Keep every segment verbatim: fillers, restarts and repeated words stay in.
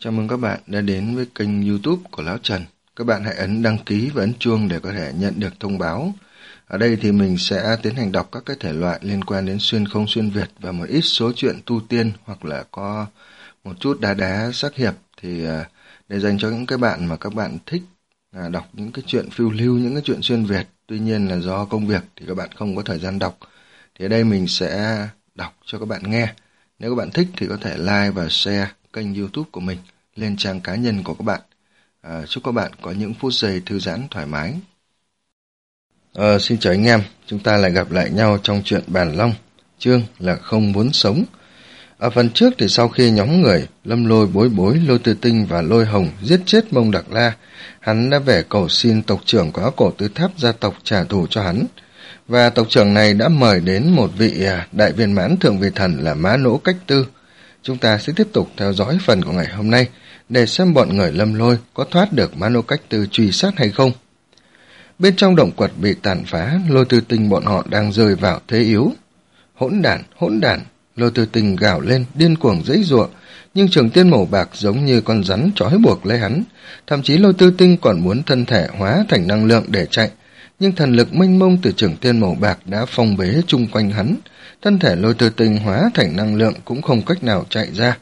Chào mừng các bạn đã đến với kênh YouTube của Lão Trần. Các bạn hãy ấn đăng ký và ấn chuông để có thể nhận được thông báo. Ở đây thì mình sẽ tiến hành đọc các cái thể loại liên quan đến xuyên không xuyên Việt và một ít số chuyện tu tiên hoặc là có một chút đá đá sắc hiệp, thì để dành cho những cái bạn mà các bạn thích đọc những cái chuyện phiêu lưu, những cái chuyện xuyên Việt. Tuy nhiên là do công việc thì các bạn không có thời gian đọc. Thì ở đây mình sẽ đọc cho các bạn nghe. Nếu các bạn thích thì có thể like và share kênh YouTube của mình lên trang cá nhân của các bạn. À, chúc các bạn có những phút giây thư giãn thoải mái. À, xin chào anh em, chúng ta lại gặp lại nhau trong chuyện Bàn Long, chương là không muốn sống. Ở phần trước thì sau khi nhóm người Lâm Lôi, Bối Bối, Lôi Tư Tinh và Lôi Hồng giết chết Mông Đặc La, hắn đã về cầu xin tộc trưởng của Áo Cổ Tứ Tháp gia tộc trả thù cho hắn. Và tộc trưởng này đã mời đến một vị đại viên mãn thượng vị thần là Mã Nỗ Cách Tư. Chúng ta sẽ tiếp tục theo dõi phần của ngày hôm nay để xem bọn người Lâm Lôi có thoát được Mã Nỗ Cách Tư truy sát hay không. Bên trong động quật bị tàn phá, Lôi Tư Tinh bọn họ đang rơi vào thế yếu. Hỗn đản, hỗn đản, Lôi Tư Tinh gào lên điên cuồng giãy giụa, nhưng trường tiên màu bạc giống như con rắn trói buộc lấy hắn. Thậm chí Lôi Tư Tinh còn muốn thân thể hóa thành năng lượng để chạy, nhưng thần lực mênh mông từ trường tiên màu bạc đã phong bế chung quanh hắn. Thân thể Lôi Tư Tinh hóa thành năng lượng cũng không cách nào chạy ra.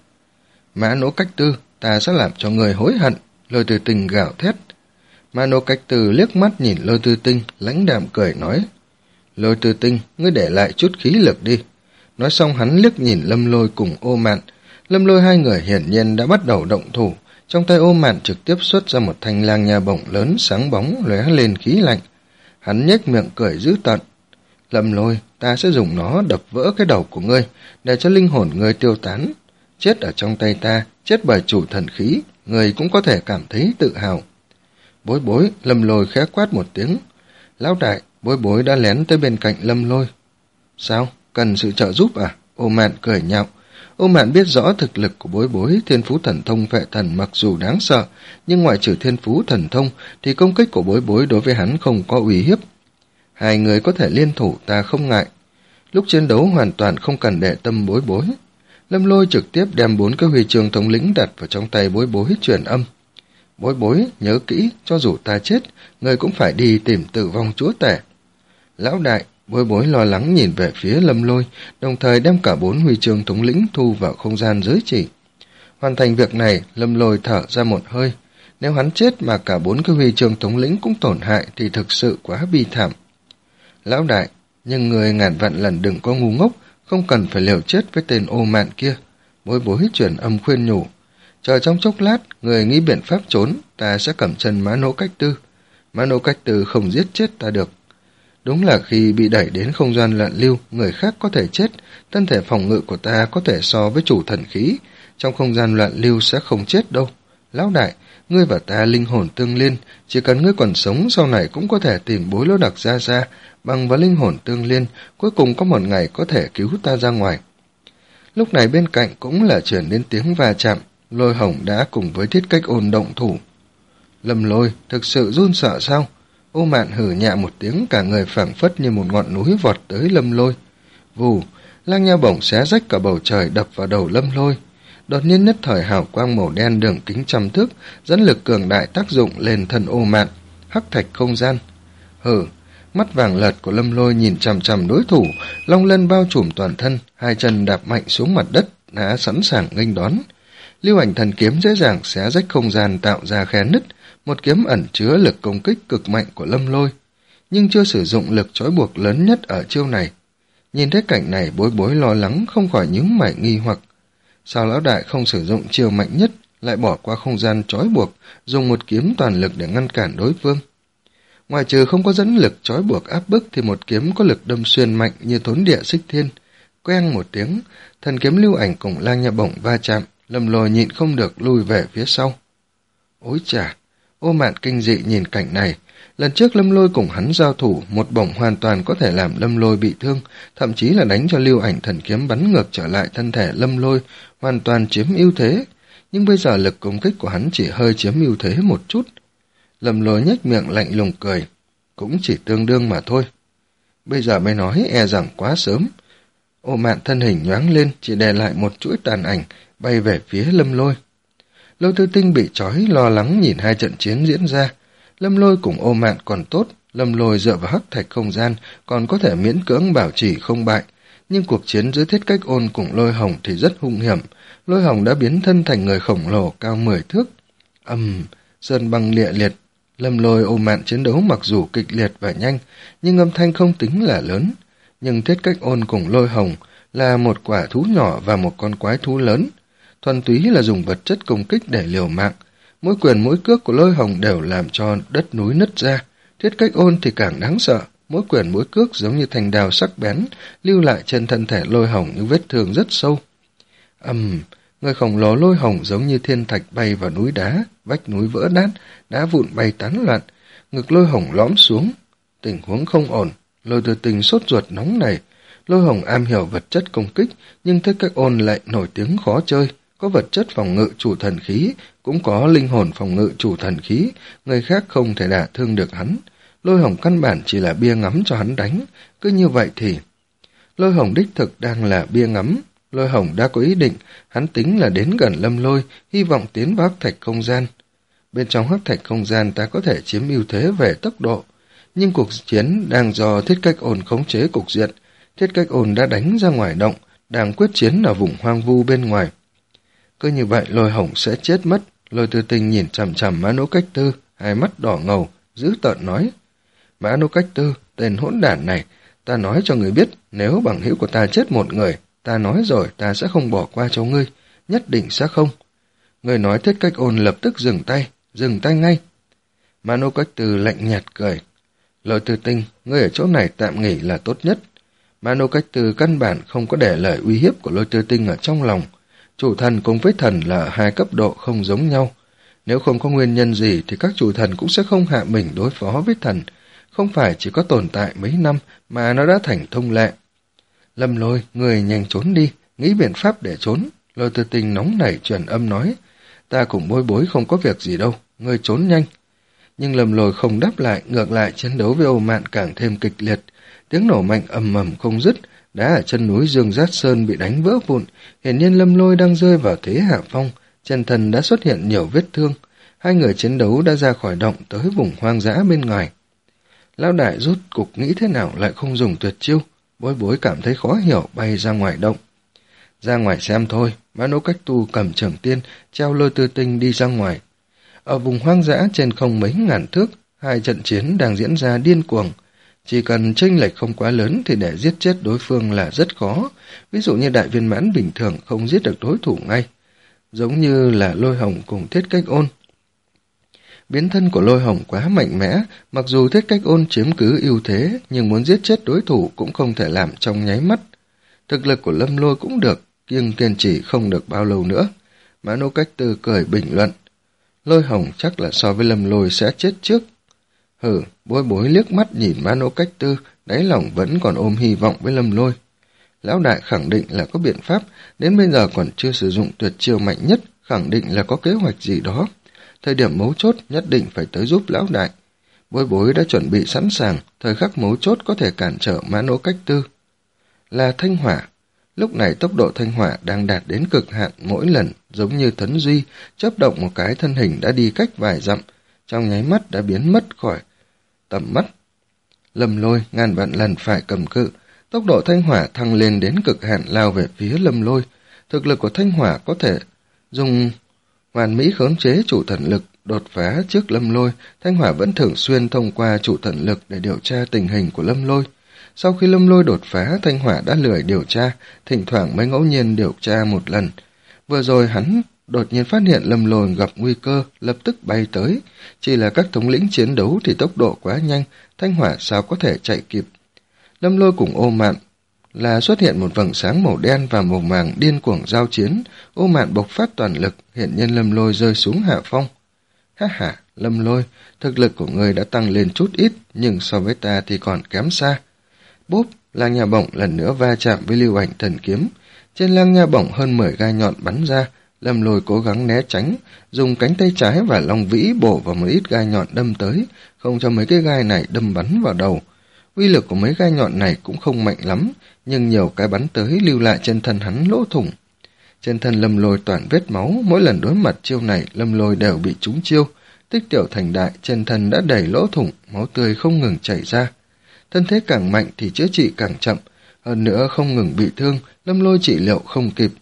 Mã Nỗ Cách Tư, ta sẽ làm cho người hối hận, Lôi Tư Tinh gào thét. Mã Nỗ Cách Tư liếc mắt nhìn Lôi Tư Tinh, lãnh đạm cười nói: Lôi Tư Tinh, ngươi để lại chút khí lực đi. Nói xong hắn liếc nhìn Lâm Lôi cùng Ô Mạn. Lâm Lôi hai người hiển nhiên đã bắt đầu động thủ. Trong tay Ô Mạn trực tiếp xuất ra một thanh lang nha bổng lớn sáng bóng lóe lên khí lạnh. Hắn nhếch miệng cười dữ tợn: Lâm Lôi, ta sẽ dùng nó đập vỡ cái đầu của ngươi, để cho linh hồn ngươi tiêu tán. Chết ở trong tay ta, chết bởi chủ thần khí, ngươi cũng có thể cảm thấy tự hào. Bối Bối, Lâm Lôi khẽ quát một tiếng. Lão đại, Bối Bối đã lén tới bên cạnh Lâm Lôi. Sao, cần sự trợ giúp à? Ô Mạn cười nhạo. Ô Mạn biết rõ thực lực của Bối Bối, thiên phú thần thông Phệ Thần mặc dù đáng sợ, nhưng ngoại trừ thiên phú thần thông thì công kích của Bối Bối đối với hắn không có uy hiếp. Hai người có thể liên thủ, ta không ngại. Lúc chiến đấu hoàn toàn không cần để tâm Bối Bối. Lâm Lôi trực tiếp đem bốn cái huy chương thống lĩnh đặt vào trong tay Bối Bối truyền âm. Bối Bối, nhớ kỹ, cho dù ta chết, người cũng phải đi tìm tử vong chúa tể. Lão đại, Bối Bối lo lắng nhìn về phía Lâm Lôi, đồng thời đem cả bốn huy chương thống lĩnh thu vào không gian giới chỉ. Hoàn thành việc này, Lâm Lôi thở ra một hơi. Nếu hắn chết mà cả bốn cái huy chương thống lĩnh cũng tổn hại thì thực sự quá bi thảm. Lão đại, nhưng người ngàn vạn lần đừng có ngu ngốc, không cần phải liều chết với tên Ô Mạn kia. Bối Bối truyền âm khuyên nhủ. Chờ trong chốc lát, người nghĩ biện pháp trốn, ta sẽ cầm chân Mã Nỗ Cách Tư. Mã Nỗ Cách Tư không giết chết ta được. Đúng là khi bị đẩy đến không gian loạn lưu, người khác có thể chết, thân thể phòng ngự của ta có thể so với chủ thần khí, trong không gian loạn lưu sẽ không chết đâu. Lão đại, ngươi và ta linh hồn tương liên, chỉ cần ngươi còn sống sau này cũng có thể tìm Bối Lỗ Đặc ra ra, bằng vào linh hồn tương liên, cuối cùng có một ngày có thể cứu ta ra ngoài. Lúc này bên cạnh cũng là truyền đến tiếng va chạm, Lôi Hồng đã cùng với Thiết Cách Ôn động thủ. Lâm Lôi, thực sự run sợ sao? Ô Mạn hử nhẹ một tiếng, cả người phảng phất như một ngọn núi vọt tới Lâm Lôi. Vù, lang nha bổng xé rách cả bầu trời đập vào đầu Lâm Lôi. Đột nhiên nhất thời hào quang màu đen đường kính trăm thước, dẫn lực cường đại tác dụng lên thân Ô Mạn, hắc thạch không gian. Hử, mắt vàng lợt của Lâm Lôi nhìn chằm chằm đối thủ, long lân bao trùm toàn thân, hai chân đạp mạnh xuống mặt đất, đã sẵn sàng nghênh đón. Lưu Ảnh Thần Kiếm dễ dàng xé rách không gian tạo ra khe nứt, một kiếm ẩn chứa lực công kích cực mạnh của Lâm Lôi, nhưng chưa sử dụng lực trói buộc lớn nhất ở chiêu này. Nhìn thấy cảnh này, Bối Bối lo lắng không khỏi nhíu mày nghi hoặc. Sao lão đại không sử dụng chiêu mạnh nhất, lại bỏ qua không gian trói buộc, dùng một kiếm toàn lực để ngăn cản đối phương? Ngoài trừ không có dẫn lực trói buộc áp bức thì một kiếm có lực đâm xuyên mạnh như thốn địa xích thiên. Queng một tiếng, thần kiếm Lưu Ảnh cùng lang nha bổng va chạm, Lâm Lôi nhịn không được lùi về phía sau. Ôi chà! Ô Mạn kinh dị nhìn cảnh này. Lần trước Lâm Lôi cùng hắn giao thủ, một bổng hoàn toàn có thể làm Lâm Lôi bị thương, thậm chí là đánh cho Lưu Ảnh Thần Kiếm bắn ngược trở lại thân thể Lâm Lôi, hoàn toàn chiếm ưu thế. Nhưng bây giờ lực công kích của hắn chỉ hơi chiếm ưu thế một chút. Lâm Lôi nhếch miệng lạnh lùng cười. Cũng chỉ tương đương mà thôi. Bây giờ mới nói e rằng quá sớm. Ô Mạn thân hình nhoáng lên, chỉ để lại một chuỗi tàn ảnh, bay về phía Lâm Lôi. Lôi Tư Tinh bị trói lo lắng nhìn hai trận chiến diễn ra. Lâm Lôi cùng Ô Mạn còn tốt, Lâm Lôi dựa vào hắc thạch không gian còn có thể miễn cưỡng bảo trì không bại, nhưng cuộc chiến giữa Thiết Cách Ôn cùng Lôi Hồng thì rất hung hiểm. Lôi Hồng đã biến thân thành người khổng lồ cao mười thước. Ầm, um, sơn băng lịa liệt. Lâm Lôi Ô Mạn chiến đấu mặc dù kịch liệt và nhanh, nhưng âm thanh không tính là lớn. Nhưng Thiết Cách Ôn cùng Lôi Hồng là một quả thú nhỏ và một con quái thú lớn, thuần túy là dùng vật chất công kích để liều mạng. Mỗi quyền mỗi cước của Lôi Hồng đều làm cho đất núi nứt ra. Thiết Cách Ôn thì càng đáng sợ, mỗi quyền mỗi cước giống như thanh đao sắc bén, lưu lại trên thân thể Lôi Hồng những vết thương rất sâu. Ầm, um, người khổng lồ Lôi Hồng giống như thiên thạch bay vào núi đá, vách núi vỡ nát, đá vụn bay tán loạn, ngực Lôi Hồng lõm xuống. Tình huống không ổn, Lôi Tư Tinh sốt ruột nóng nảy. Lôi Hồng am hiểu vật chất công kích, nhưng Thiết Cách Ôn lại nổi tiếng khó chơi, có vật chất phòng ngự chủ thần khí, cũng có linh hồn phòng ngự chủ thần khí, người khác không thể đả thương được hắn. Lôi Hồng căn bản chỉ là bia ngắm cho hắn đánh, cứ như vậy thì... Lôi Hồng đích thực đang là bia ngắm. Lôi Hồng đã có ý định, hắn tính là đến gần Lâm Lôi, hy vọng tiến vào hắc thạch không gian. Bên trong hắc thạch không gian ta có thể chiếm ưu thế về tốc độ, nhưng cuộc chiến đang do Thiết Cách Ôn khống chế cục diện. Thiết Cách Ôn đã đánh ra ngoài động, đang quyết chiến ở vùng hoang vu bên ngoài. Cứ như vậy Lôi Hồng sẽ chết mất. Lôi Tư Tinh nhìn chằm chằm Mã Nỗ Cách Tư, hai mắt đỏ ngầu, dữ tợn nói: Mã Nỗ Cách Tư, tên hỗn đản này, ta nói cho người biết, nếu bằng hữu của ta chết một người, ta nói rồi ta sẽ không bỏ qua cho ngươi, nhất định sẽ không. Người nói Thiết Cách Ôn lập tức dừng tay, dừng tay ngay. Mã Nỗ Cách Tư lạnh nhạt cười: Lôi Tư Tinh, ngươi ở chỗ này tạm nghỉ là tốt nhất. Mã Nỗ Cách Tư căn bản không có để lời uy hiếp của Lôi Tư Tinh ở trong lòng. Chủ thần cùng với thần là hai cấp độ không giống nhau. Nếu không có nguyên nhân gì thì các chủ thần cũng sẽ không hạ mình đối phó với thần. Không phải chỉ có tồn tại mấy năm mà nó đã thành thông lệ. Lâm Lôi, người nhanh trốn đi, nghĩ biện pháp để trốn. Lôi Tư Tinh nóng nảy truyền âm nói: Ta cùng Bối Bối không có việc gì đâu, người trốn nhanh. Nhưng Lâm Lôi không đáp lại, ngược lại chiến đấu với Ô Mạn càng thêm kịch liệt. Tiếng nổ mạnh ầm ầm không dứt, đá ở chân núi Dương Giác Sơn bị đánh vỡ vụn. Hiển nhiên Lâm Lôi đang rơi vào thế hạ phong, trên thân đã xuất hiện nhiều vết thương. Hai người chiến đấu đã ra khỏi động tới vùng hoang dã bên ngoài. Lão đại rút cục nghĩ thế nào lại không dùng tuyệt chiêu. Bối Bối cảm thấy khó hiểu, bay ra ngoài động. Ra ngoài xem thôi. Mã Nỗ Cách Tu cầm trường tiên treo Lôi Tư Tinh đi ra ngoài. Ở vùng hoang dã trên không mấy ngàn thước, hai trận chiến đang diễn ra điên cuồng. Chỉ cần chênh lệch không quá lớn thì để giết chết đối phương là rất khó. Ví dụ như đại viên mãn bình thường không giết được đối thủ ngay, giống như là Lôi Hồng cùng Thiết Cách Ôn. Biến thân của Lôi Hồng quá mạnh mẽ, mặc dù Thiết Cách Ôn chiếm cứ ưu thế, nhưng muốn giết chết đối thủ cũng không thể làm trong nháy mắt. Thực lực của Lâm Lôi cũng được, kiêng kiên trì không được bao lâu nữa. Mã Nỗ Cách Tư cười bình luận: Lôi Hồng chắc là so với Lâm Lôi sẽ chết trước. Hừ, Bối Bối liếc mắt nhìn Mã Nỗ Cách Tư, đáy lòng vẫn còn ôm hy vọng với Lâm Lôi. Lão đại khẳng định là có biện pháp, đến bây giờ còn chưa sử dụng tuyệt chiêu mạnh nhất, khẳng định là có kế hoạch gì đó. Thời điểm mấu chốt nhất định phải tới giúp lão đại. Bối Bối đã chuẩn bị sẵn sàng, thời khắc mấu chốt có thể cản trở Mã Nỗ Cách Tư. Là thanh hỏa. Lúc này tốc độ thanh hỏa đang đạt đến cực hạn, mỗi lần giống như Tấn Duy, chớp động một cái thân hình đã đi cách vài dặm, trong nháy mắt đã biến mất khỏi tầm mắt. Lâm Lôi ngàn vạn lần phải cầm cự, tốc độ thanh hỏa thăng lên đến cực hạn lao về phía Lâm Lôi. Thực lực của thanh hỏa có thể dùng hoàn mỹ khống chế chủ thần lực đột phá trước Lâm Lôi. Thanh hỏa vẫn thường xuyên thông qua chủ thần lực để điều tra tình hình của Lâm Lôi. Sau khi Lâm Lôi đột phá, thanh hỏa đã lười điều tra, thỉnh thoảng mới ngẫu nhiên điều tra một lần. Vừa rồi hắn đột nhiên phát hiện Lâm Lôi gặp nguy cơ, lập tức bay tới. Chỉ là các thống lĩnh chiến đấu thì tốc độ quá nhanh, thanh hỏa sao có thể chạy kịp. Lâm Lôi cùng Ô Mạn là xuất hiện một vầng sáng màu đen và màu vàng điên cuồng giao chiến. Ô Mạn bộc phát toàn lực, hiện nhiên Lâm Lôi rơi xuống hạ phong. Ha ha, Lâm Lôi, thực lực của ngươi đã tăng lên chút ít, nhưng so với ta thì còn kém xa. Bốp, lang nha bổng lần nữa va chạm với lưu ảnh thần kiếm. Trên lang nha bổng hơn mười gai nhọn bắn ra. Lâm Lôi cố gắng né tránh, dùng cánh tay trái và long vĩ bổ vào một ít gai nhọn đâm tới, không cho mấy cái gai này đâm bắn vào đầu. Uy lực của mấy gai nhọn này cũng không mạnh lắm, nhưng nhiều cái bắn tới lưu lại trên thân hắn lỗ thủng. Trên thân Lâm Lôi toàn vết máu, mỗi lần đối mặt chiêu này Lâm Lôi đều bị trúng chiêu, tích tiểu thành đại, trên thân đã đầy lỗ thủng, máu tươi không ngừng chảy ra. Thân thế càng mạnh thì chữa trị càng chậm, hơn nữa không ngừng bị thương, Lâm Lôi trị liệu không kịp.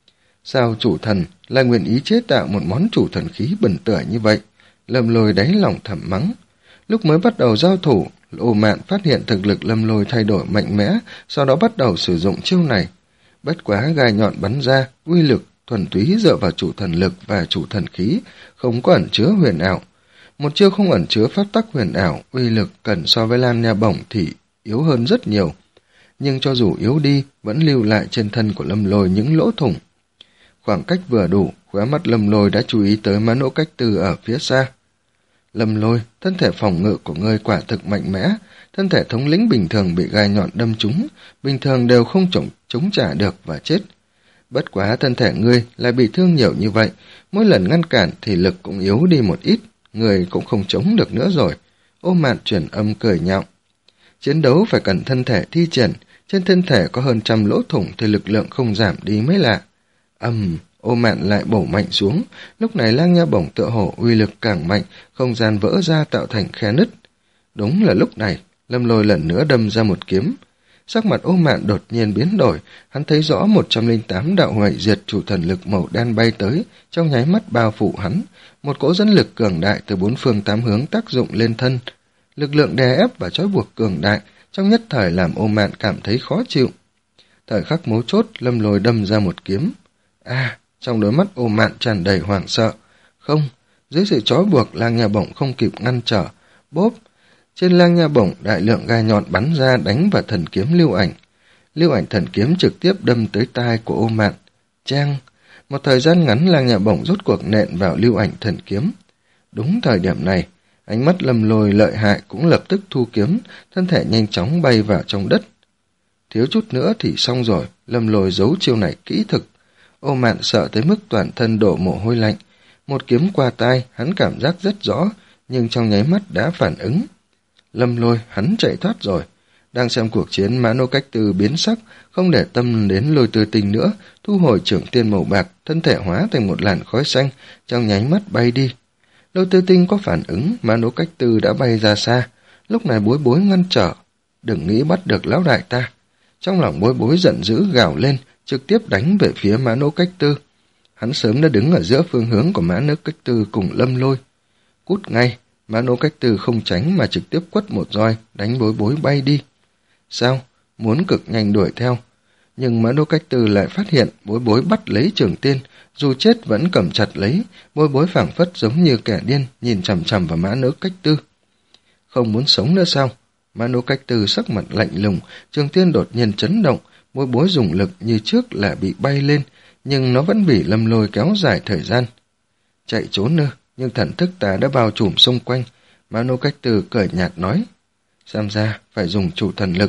Sao chủ thần lại nguyện ý chế tạo một món chủ thần khí bẩn tỉa như vậy? Lâm Lôi đáy lòng thầm mắng. Lúc mới bắt đầu giao thủ, Ô Mạn phát hiện thực lực Lâm Lôi thay đổi mạnh mẽ, sau đó bắt đầu sử dụng chiêu này. Bất quá gai nhọn bắn ra, uy lực thuần túy dựa vào chủ thần lực và chủ thần khí, không có ẩn chứa huyền ảo. Một chiêu không ẩn chứa pháp tắc huyền ảo, uy lực cần so với Lam Nha Bổng thì yếu hơn rất nhiều. Nhưng cho dù yếu đi, vẫn lưu lại trên thân của Lâm Lôi những lỗ thủng. Khoảng cách vừa đủ, khóe mắt Lâm Lôi đã chú ý tới Mã Nỗ Cách Tư ở phía xa. Lâm Lôi, thân thể phòng ngự của ngươi quả thực mạnh mẽ, thân thể thống lĩnh bình thường bị gai nhọn đâm trúng, bình thường đều không chống, chống trả được và chết. Bất quá thân thể ngươi lại bị thương nhiều như vậy, mỗi lần ngăn cản thì lực cũng yếu đi một ít, người cũng không chống được nữa rồi. Ô Mạn truyền âm cười nhạo. Chiến đấu phải cần thân thể thi triển, trên thân thể có hơn trăm lỗ thủng thì lực lượng không giảm đi mới lạ. Âm, Ô Mạn lại bổ mạnh xuống, lúc này Lang Nha Bổng tựa hồ uy lực càng mạnh, không gian vỡ ra tạo thành khe nứt. Đúng là lúc này, Lâm Lôi lần nữa đâm ra một kiếm. Sắc mặt Ô Mạn đột nhiên biến đổi, hắn thấy rõ một trăm lẻ tám đạo hủy diệt chủ thần lực màu đen bay tới, trong nháy mắt bao phủ hắn, một cỗ dẫn lực cường đại từ bốn phương tám hướng tác dụng lên thân. Lực lượng đè ép và trói buộc cường đại, trong nhất thời làm Ô Mạn cảm thấy khó chịu. Thời khắc mấu chốt, Lâm Lôi đâm ra một kiếm. À, trong đôi mắt Ô Mạn tràn đầy hoảng sợ. Không, dưới sự trói buộc, Lang Nha Bổng không kịp ngăn trở. Bốp, trên Lang Nha Bổng đại lượng gai nhọn bắn ra đánh vào thần kiếm lưu ảnh. Lưu ảnh thần kiếm trực tiếp đâm tới tai của Ô Mạn. Chang, một thời gian ngắn Lang Nha Bổng rốt cuộc nện vào lưu ảnh thần kiếm. Đúng thời điểm này, ánh mắt Lâm Lôi lợi hại cũng lập tức thu kiếm, thân thể nhanh chóng bay vào trong đất. Thiếu chút nữa thì xong rồi, Lâm Lôi giấu chiêu này kỹ thực. Ô Mạn sợ tới mức toàn thân đổ mồ hôi lạnh. Một kiếm qua tai, hắn cảm giác rất rõ, nhưng trong nháy mắt đã phản ứng. Lâm Lôi, hắn chạy thoát rồi. Đang xem cuộc chiến, Mã Nỗ Cách Tư biến sắc, không để tâm đến Lôi Tư Tinh nữa, thu hồi trưởng tiên màu bạc, thân thể hóa thành một làn khói xanh, trong nháy mắt bay đi. Lôi Tư Tinh có phản ứng, Mã Nỗ Cách Tư đã bay ra xa, lúc này Bối Bối ngăn trở. Đừng nghĩ bắt được lão đại ta. Trong lòng Bối Bối giận dữ gào lên, trực tiếp đánh về phía Mã Nỗ Cách Tư. Hắn sớm đã đứng ở giữa phương hướng của Mã Nỗ Cách Tư cùng Lâm Lôi. Cút ngay, Mã Nỗ Cách Tư không tránh mà trực tiếp quất một roi, đánh Bối Bối bay đi. Sao? Muốn cực nhanh đuổi theo. Nhưng Mã Nỗ Cách Tư lại phát hiện Bối Bối bắt lấy trường tiên, dù chết vẫn cầm chặt lấy, Bối Bối phảng phất giống như kẻ điên, nhìn chằm chằm vào Mã Nỗ Cách Tư. Không muốn sống nữa sao? Mã Nỗ Cách Tư sắc mặt lạnh lùng, trường tiên đột nhiên chấn động, Bối Bối dùng lực như trước là bị bay lên, nhưng nó vẫn bị Lâm Lôi kéo dài thời gian. Chạy trốn nữa, nhưng thần thức ta đã bao trùm xung quanh. Mã Nỗ Cách Tư cười nhạt nói. Xem ra phải dùng chủ thần lực.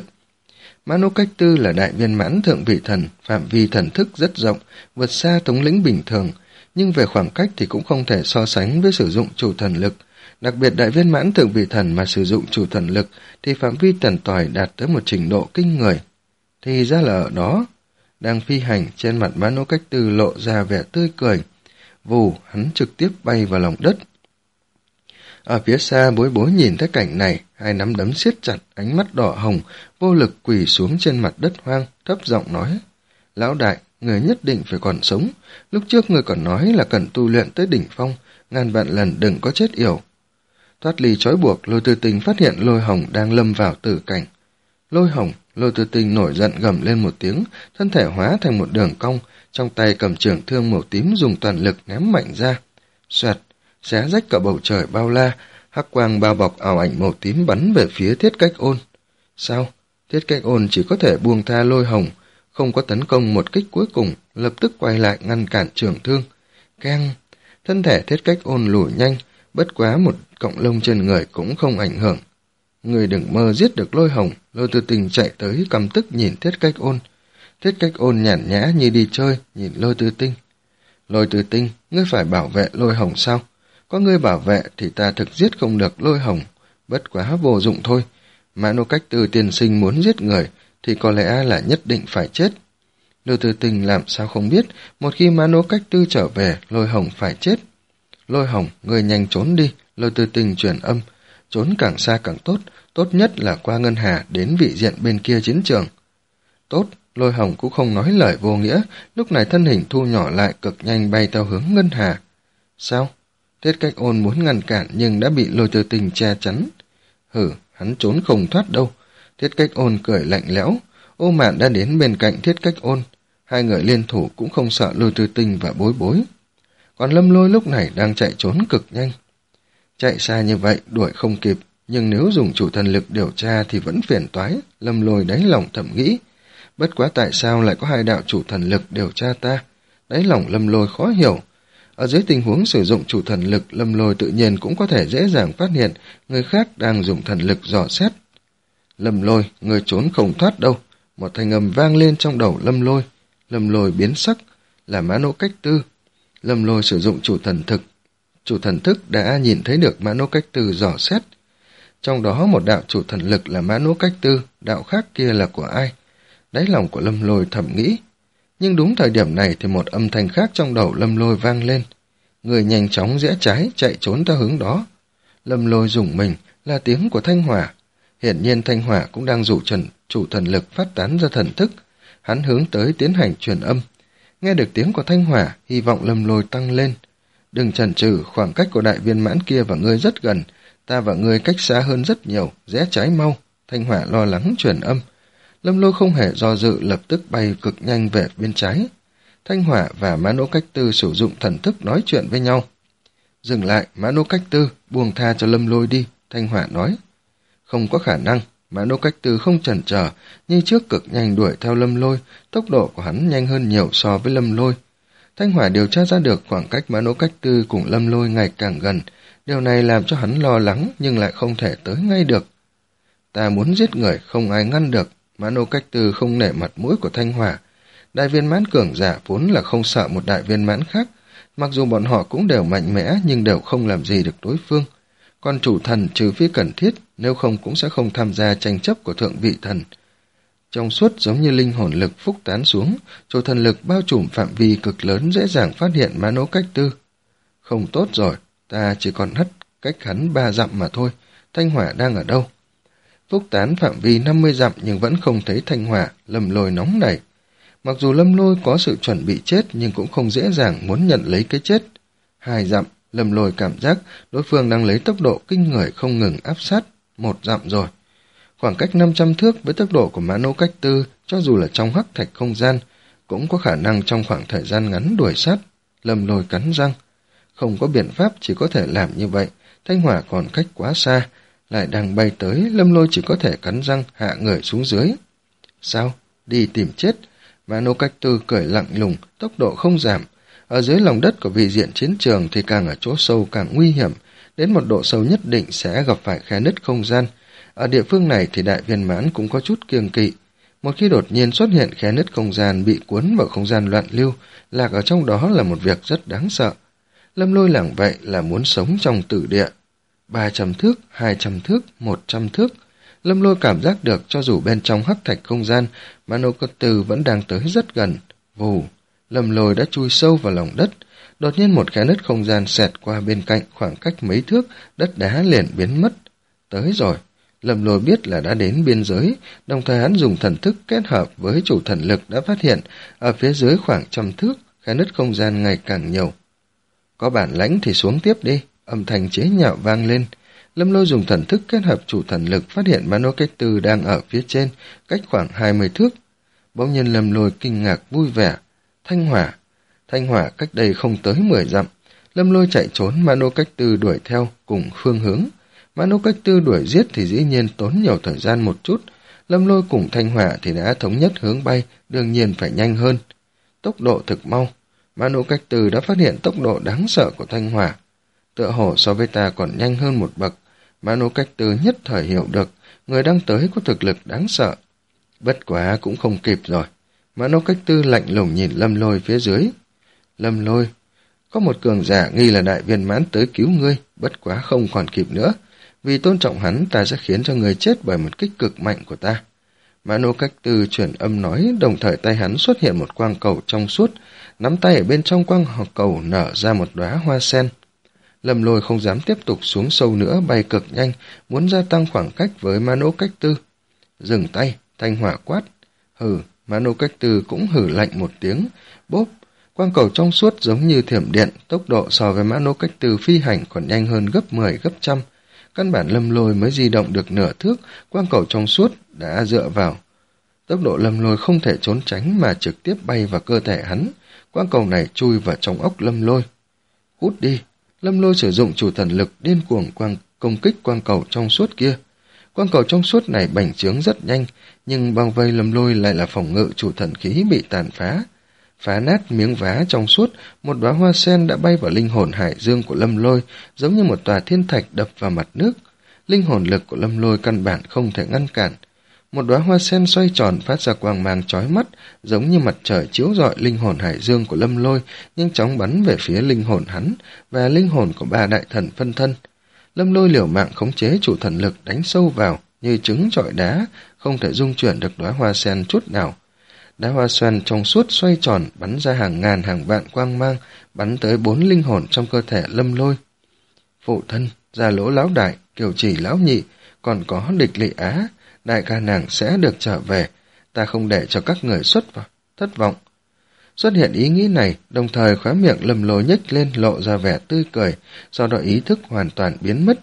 Mã Nỗ Cách Tư là đại viên mãn thượng vị thần, phạm vi thần thức rất rộng, vượt xa thống lĩnh bình thường, nhưng về khoảng cách thì cũng không thể so sánh với sử dụng chủ thần lực. Đặc biệt đại viên mãn thượng vị thần mà sử dụng chủ thần lực thì phạm vi tần tỏi đạt tới một trình độ kinh người. Thì ra là ở đó. Đang phi hành, trên mặt Mã Nỗ Cách Tư lộ ra vẻ tươi cười. Vù, hắn trực tiếp bay vào lòng đất. Ở phía xa, Bối Bối nhìn thấy cảnh này, hai nắm đấm siết chặt, ánh mắt đỏ hồng, vô lực quỳ xuống trên mặt đất hoang, thấp giọng nói. Lão đại, người nhất định phải còn sống. Lúc trước người còn nói là cần tu luyện tới đỉnh phong, ngàn vạn lần đừng có chết yểu. Thoát ly trói buộc, Lôi Tư Tinh phát hiện Lôi Hồng đang lâm vào tử cảnh. Lôi Hồng, Lôi Tư Tinh nổi giận gầm lên một tiếng, thân thể hóa thành một đường cong, trong tay cầm trường thương màu tím dùng toàn lực ném mạnh ra. Xoẹt, xé rách cả bầu trời bao la, hắc quang bao bọc ảo ảnh màu tím bắn về phía Thiết Cách Ôn. Sao? Thiết Cách Ôn chỉ có thể buông tha Lôi Hồng, không có tấn công một kích cuối cùng, lập tức quay lại ngăn cản trường thương. Keng! Thân thể Thiết Cách Ôn lùi nhanh, bất quá một cọng lông trên người cũng không ảnh hưởng. Người đừng mơ giết được Lôi Hồng. Lôi Tư Tinh chạy tới căm tức nhìn Thiết Cách Ôn. Thiết Cách Ôn nhàn nhã như đi chơi, nhìn Lôi Tư Tinh. Lôi Tư Tinh, ngươi phải bảo vệ Lôi Hồng sao? Có ngươi bảo vệ thì ta thực giết không được Lôi Hồng. Bất quá vô dụng thôi. Mã Nỗ Cách Tư tiên sinh muốn giết người thì có lẽ là nhất định phải chết. Lưu Tư Tình làm sao không biết, một khi Mã Nỗ Cách Tư trở về, Lôi Hồng phải chết. Lôi Hồng, người nhanh trốn đi, Lưu Tư Tình truyền âm. Trốn càng xa càng tốt, tốt nhất là qua Ngân Hà đến vị diện bên kia chiến trường. Tốt, Lôi Hồng cũng không nói lời vô nghĩa, lúc này thân hình thu nhỏ lại cực nhanh bay theo hướng Ngân Hà. Sao? Thiết Cách Ôn muốn ngăn cản nhưng đã bị Lôi Tư Tình che chắn. Hử, hắn trốn không thoát đâu. Thiết Cách Ôn cười lạnh lẽo. Ô Mạn đã đến bên cạnh Thiết Cách Ôn. Hai người liên thủ cũng không sợ Lôi Tư Tình và Bối Bối. Còn Lâm Lôi lúc này đang chạy trốn cực nhanh. Chạy xa như vậy đuổi không kịp, nhưng nếu dùng chủ thần lực điều tra thì vẫn phiền toái, Lâm Lôi đáy lòng thầm nghĩ. Bất quá tại sao lại có hai đạo chủ thần lực điều tra ta? Đáy lòng Lâm Lôi khó hiểu. Ở dưới tình huống sử dụng chủ thần lực, Lâm Lôi tự nhiên cũng có thể dễ dàng phát hiện người khác đang dùng thần lực dò xét. Lâm Lôi, người trốn không thoát đâu. Một thanh âm vang lên trong đầu Lâm Lôi. Lâm Lôi biến sắc, là Mã Nỗ Cách Tư. Lâm Lôi sử dụng chủ thần thực. Chủ thần thức đã nhìn thấy được Mã Nỗ Cách Tư dò xét. Trong đó một đạo chủ thần lực là Mã Nỗ Cách Tư, đạo khác kia là của ai? Đáy lòng của Lâm Lôi thầm nghĩ. Nhưng đúng thời điểm này thì một âm thanh khác trong đầu Lâm Lôi vang lên. Người nhanh chóng rẽ trái chạy trốn theo hướng đó. Lâm Lôi dùng mình là tiếng của Thanh Hỏa. Hiển nhiên Thanh Hỏa cũng đang dụ trần chủ thần lực phát tán ra thần thức. Hắn hướng tới tiến hành truyền âm. Nghe được tiếng của Thanh Hỏa, hy vọng Lâm Lôi tăng lên. Đừng chần chừ, khoảng cách của đại viên mãn kia và ngươi rất gần. Ta và ngươi cách xa hơn rất nhiều, rẽ trái mau. Thanh Hỏa lo lắng truyền âm. Lâm Lôi không hề do dự, lập tức bay cực nhanh về bên trái. Thanh Hỏa và Mã Nỗ Cách Tư sử dụng thần thức nói chuyện với nhau. Dừng lại, Mã Nỗ Cách Tư, buông tha cho Lâm Lôi đi, Thanh Hỏa nói. Không có khả năng, Mã Nỗ Cách Tư không chần chờ, như trước cực nhanh đuổi theo Lâm Lôi, tốc độ của hắn nhanh hơn nhiều so với Lâm Lôi. Thanh Hỏa điều tra ra được khoảng cách Mã Nỗ Cách Tư cùng Lâm Lôi ngày càng gần, điều này làm cho hắn lo lắng nhưng lại không thể tới ngay được. Ta muốn giết người, không ai ngăn được. Mã Nỗ Cách Tư không nể mặt mũi của Thanh Hỏa. Đại viên mãn cường giả vốn là không sợ một đại viên mãn khác, mặc dù bọn họ cũng đều mạnh mẽ nhưng đều không làm gì được đối phương. Còn chủ thần trừ phi cần thiết, nếu không cũng sẽ không tham gia tranh chấp của thượng vị thần. Trong suốt giống như linh hồn lực phúc tán xuống, chủ thần lực bao trùm phạm vi cực lớn dễ dàng phát hiện Mã Nỗ Cách Tư. Không tốt rồi, ta chỉ còn hất cách hắn ba dặm mà thôi. Thanh Hỏa đang ở đâu? Phúc tán phạm vi năm mươi dặm nhưng vẫn không thấy Thanh Hỏa. Lâm Lôi nóng nảy. Mặc dù Lâm Lôi có sự chuẩn bị chết nhưng cũng không dễ dàng muốn nhận lấy cái chết. Hai dặm, Lâm Lôi cảm giác đối phương đang lấy tốc độ kinh người không ngừng áp sát. Một dặm rồi. Khoảng cách năm trăm thước với tốc độ của Mã Nỗ Cách Tư, cho dù là trong hắc thạch không gian, cũng có khả năng trong khoảng thời gian ngắn đuổi sát. Lâm Lôi cắn răng. Không có biện pháp, chỉ có thể làm như vậy. Thanh Hỏa còn cách quá xa, lại đang bay tới, Lâm Lôi chỉ có thể cắn răng hạ người xuống dưới. Sao? Đi tìm chết. Mã Nỗ Cách Tư cười lạnh lùng, tốc độ không giảm. Ở dưới lòng đất của vị diện chiến trường thì càng ở chỗ sâu càng nguy hiểm, đến một độ sâu nhất định sẽ gặp phải khe nứt không gian. Ở địa phương này thì đại viên mãn cũng có chút kiêng kỵ. Một khi đột nhiên xuất hiện khe nứt không gian bị cuốn vào không gian loạn lưu, lạc ở trong đó là một việc rất đáng sợ. Lâm Lôi lảng vậy là muốn sống trong tử địa. Ba trăm thước, hai trăm thước, một trăm thước. Lâm Lôi cảm giác được cho dù bên trong hắc thạch không gian, Mã Nỗ Cách Tư vẫn đang tới rất gần. Vù, Lâm Lôi đã chui sâu vào lòng đất. Đột nhiên một khe nứt không gian xẹt qua bên cạnh khoảng cách mấy thước, đất đá liền biến mất. Tới rồi. Lâm Lôi biết là đã đến biên giới, đồng thời hắn dùng thần thức kết hợp với chủ thần lực đã phát hiện ở phía dưới khoảng trăm thước, khe nứt không gian ngày càng nhiều. Có bản lãnh thì xuống tiếp đi, âm thanh chế nhạo vang lên. Lâm Lôi dùng thần thức kết hợp chủ thần lực phát hiện Mã Nỗ Cách Tư đang ở phía trên, cách khoảng hai mươi thước. Bỗng nhiên Lâm Lôi kinh ngạc vui vẻ. Thanh Hỏa. Thanh Hỏa cách đây không tới mười dặm. Lâm Lôi chạy trốn, Mã Nỗ Cách Tư đuổi theo cùng phương hướng. Mã Nỗ Cách Tư đuổi giết thì dĩ nhiên tốn nhiều thời gian một chút. Lâm Lôi cùng Thanh Hỏa thì đã thống nhất hướng bay, đương nhiên phải nhanh hơn. Tốc độ thực mau. Mã Nỗ Cách Tư đã phát hiện tốc độ đáng sợ của Thanh Hỏa. Tựa hồ so với ta còn nhanh hơn một bậc. Mã Nỗ Cách Tư nhất thời hiểu được, người đang tới có thực lực đáng sợ. Bất quá cũng không kịp rồi. Mã Nỗ Cách Tư lạnh lùng nhìn Lâm Lôi phía dưới. Lâm Lôi, có một cường giả nghi là đại viên mãn tới cứu ngươi, bất quá không còn kịp nữa. Vì tôn trọng hắn, ta sẽ khiến cho người chết bởi một kích cực mạnh của ta. Mã Nỗ Cách Tư chuyển âm nói, đồng thời tay hắn xuất hiện một quang cầu trong suốt, nắm tay ở bên trong quang cầu nở ra một đóa hoa sen. Lâm Lôi không dám tiếp tục xuống sâu nữa, bay cực nhanh, muốn gia tăng khoảng cách với Mã Nỗ Cách Tư. Dừng tay, Thanh Hỏa quát. Hừ, Mã Nỗ Cách Tư cũng hừ lạnh một tiếng, bốp. Quang cầu trong suốt giống như thiểm điện, tốc độ so với Mã Nỗ Cách Tư phi hành còn nhanh hơn gấp mười, gấp trăm. Căn bản Lâm Lôi mới di động được nửa thước, quang cầu trong suốt đã dựa vào. Tốc độ Lâm Lôi không thể trốn tránh mà trực tiếp bay vào cơ thể hắn. Quang cầu này chui vào trong óc Lâm Lôi. Cút đi! Lâm Lôi sử dụng chủ thần lực điên cuồng quang công kích quang cầu trong suốt kia. Quang cầu trong suốt này bành trướng rất nhanh, nhưng bao vây Lâm Lôi lại là phòng ngự chủ thần khí bị tàn phá. Phá nát miếng vá trong suốt, một đóa hoa sen đã bay vào linh hồn hải dương của Lâm Lôi, giống như một tòa thiên thạch đập vào mặt nước. Linh hồn lực của Lâm Lôi căn bản không thể ngăn cản. Một đóa hoa sen xoay tròn phát ra quang mang chói mắt, giống như mặt trời chiếu rọi linh hồn hải dương của Lâm Lôi, nhanh chóng bắn về phía linh hồn hắn và linh hồn của ba đại thần phân thân. Lâm Lôi liều mạng khống chế chủ thần lực đánh sâu vào, như trứng trọi đá, không thể dung chuyển được đóa hoa sen chút nào. Đá hoa sen trong suốt xoay tròn, bắn ra hàng ngàn hàng vạn quang mang, bắn tới bốn linh hồn trong cơ thể Lâm Lôi. Phụ thân, Gia Lỗ lão đại, Kiều Chỉ lão nhị, còn có Địch Lị Á, đại ca nàng sẽ được trở về, ta không để cho các người xuất vào, thất vọng. Xuất hiện ý nghĩ này, đồng thời khóe miệng Lâm Lôi nhếch lên lộ ra vẻ tươi cười, sau đó ý thức hoàn toàn biến mất.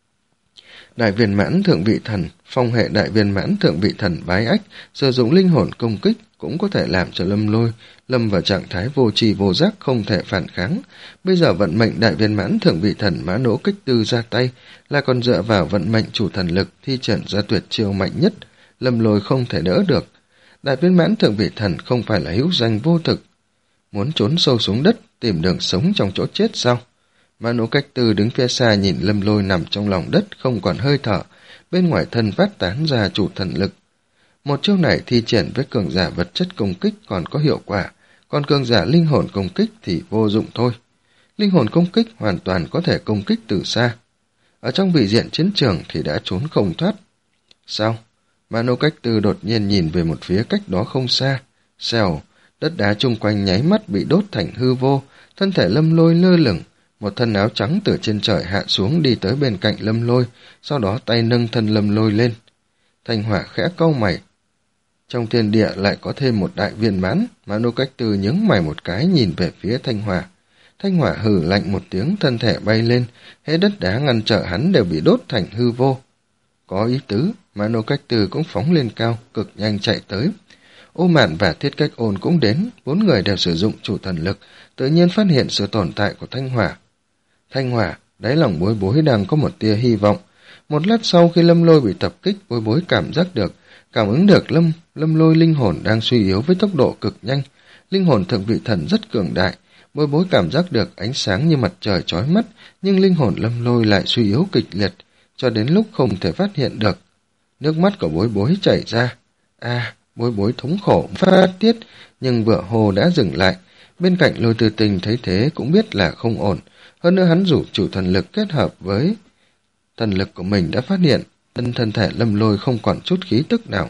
Đại viên mãn thượng vị thần, phong hệ đại viên mãn thượng vị thần bái ách, sử dụng linh hồn công kích cũng có thể làm cho Lâm Lôi lâm vào trạng thái vô tri vô giác không thể phản kháng. Bây giờ vận mệnh đại viên mãn thượng vị thần Mã Nỗ Cách Tư ra tay là còn dựa vào vận mệnh chủ thần lực thi triển ra tuyệt chiêu mạnh nhất, Lâm Lôi không thể đỡ được. Đại viên mãn thượng vị thần không phải là hữu danh vô thực, muốn trốn sâu xuống đất tìm đường sống trong chỗ chết sao? Mã Nỗ Cách Tư đứng phía xa nhìn Lâm Lôi nằm trong lòng đất không còn hơi thở, bên ngoài thân phát tán ra chủ thần lực. Một chiêu này thi triển với cường giả vật chất công kích còn có hiệu quả, còn cường giả linh hồn công kích thì vô dụng thôi. Linh hồn công kích hoàn toàn có thể công kích từ xa. Ở trong vị diện chiến trường thì đã trốn không thoát. Sao? Mã Nỗ Cách Tư đột nhiên nhìn về một phía cách đó không xa. Xèo, đất đá chung quanh nháy mắt bị đốt thành hư vô, thân thể Lâm Lôi lơ lửng. Một thân áo trắng từ trên trời hạ xuống đi tới bên cạnh Lâm Lôi, sau đó tay nâng thân Lâm Lôi lên. Thanh Hỏa khẽ cau mày. Trong thiên địa lại có thêm một đại viên mãn, Mã Nỗ Cách Tư nhướng mày một cái nhìn về phía Thanh Hỏa. Thanh Hỏa hừ lạnh một tiếng, thân thể bay lên, hết đất đá ngăn trở hắn đều bị đốt thành hư vô. Có ý tứ, Mã Nỗ Cách Tư cũng phóng lên cao, cực nhanh chạy tới. Ô Mạn và Thiết Cách Ôn cũng đến, bốn người đều sử dụng chủ thần lực, tự nhiên phát hiện sự tồn tại của Thanh Hỏa. Thanh Hỏa, đáy lòng Bối Bối đang có một tia hy vọng. Một lát sau khi Lâm Lôi bị tập kích, Bối Bối cảm giác được, cảm ứng được Lâm Lâm Lôi linh hồn đang suy yếu với tốc độ cực nhanh. Linh hồn thượng vị thần rất cường đại, Bối Bối cảm giác được ánh sáng như mặt trời chói mắt, nhưng linh hồn Lâm Lôi lại suy yếu kịch liệt, cho đến lúc không thể phát hiện được. Nước mắt của Bối Bối chảy ra. A, à, Bối Bối thống khổ phát tiết, nhưng vừa hồ đã dừng lại. Bên cạnh Lôi Tư Tình thấy thế cũng biết là không ổn. Hơn nữa hắn rủ chủ thần lực kết hợp với thần lực của mình đã phát hiện thân thân thể Lâm Lôi không còn chút khí tức nào.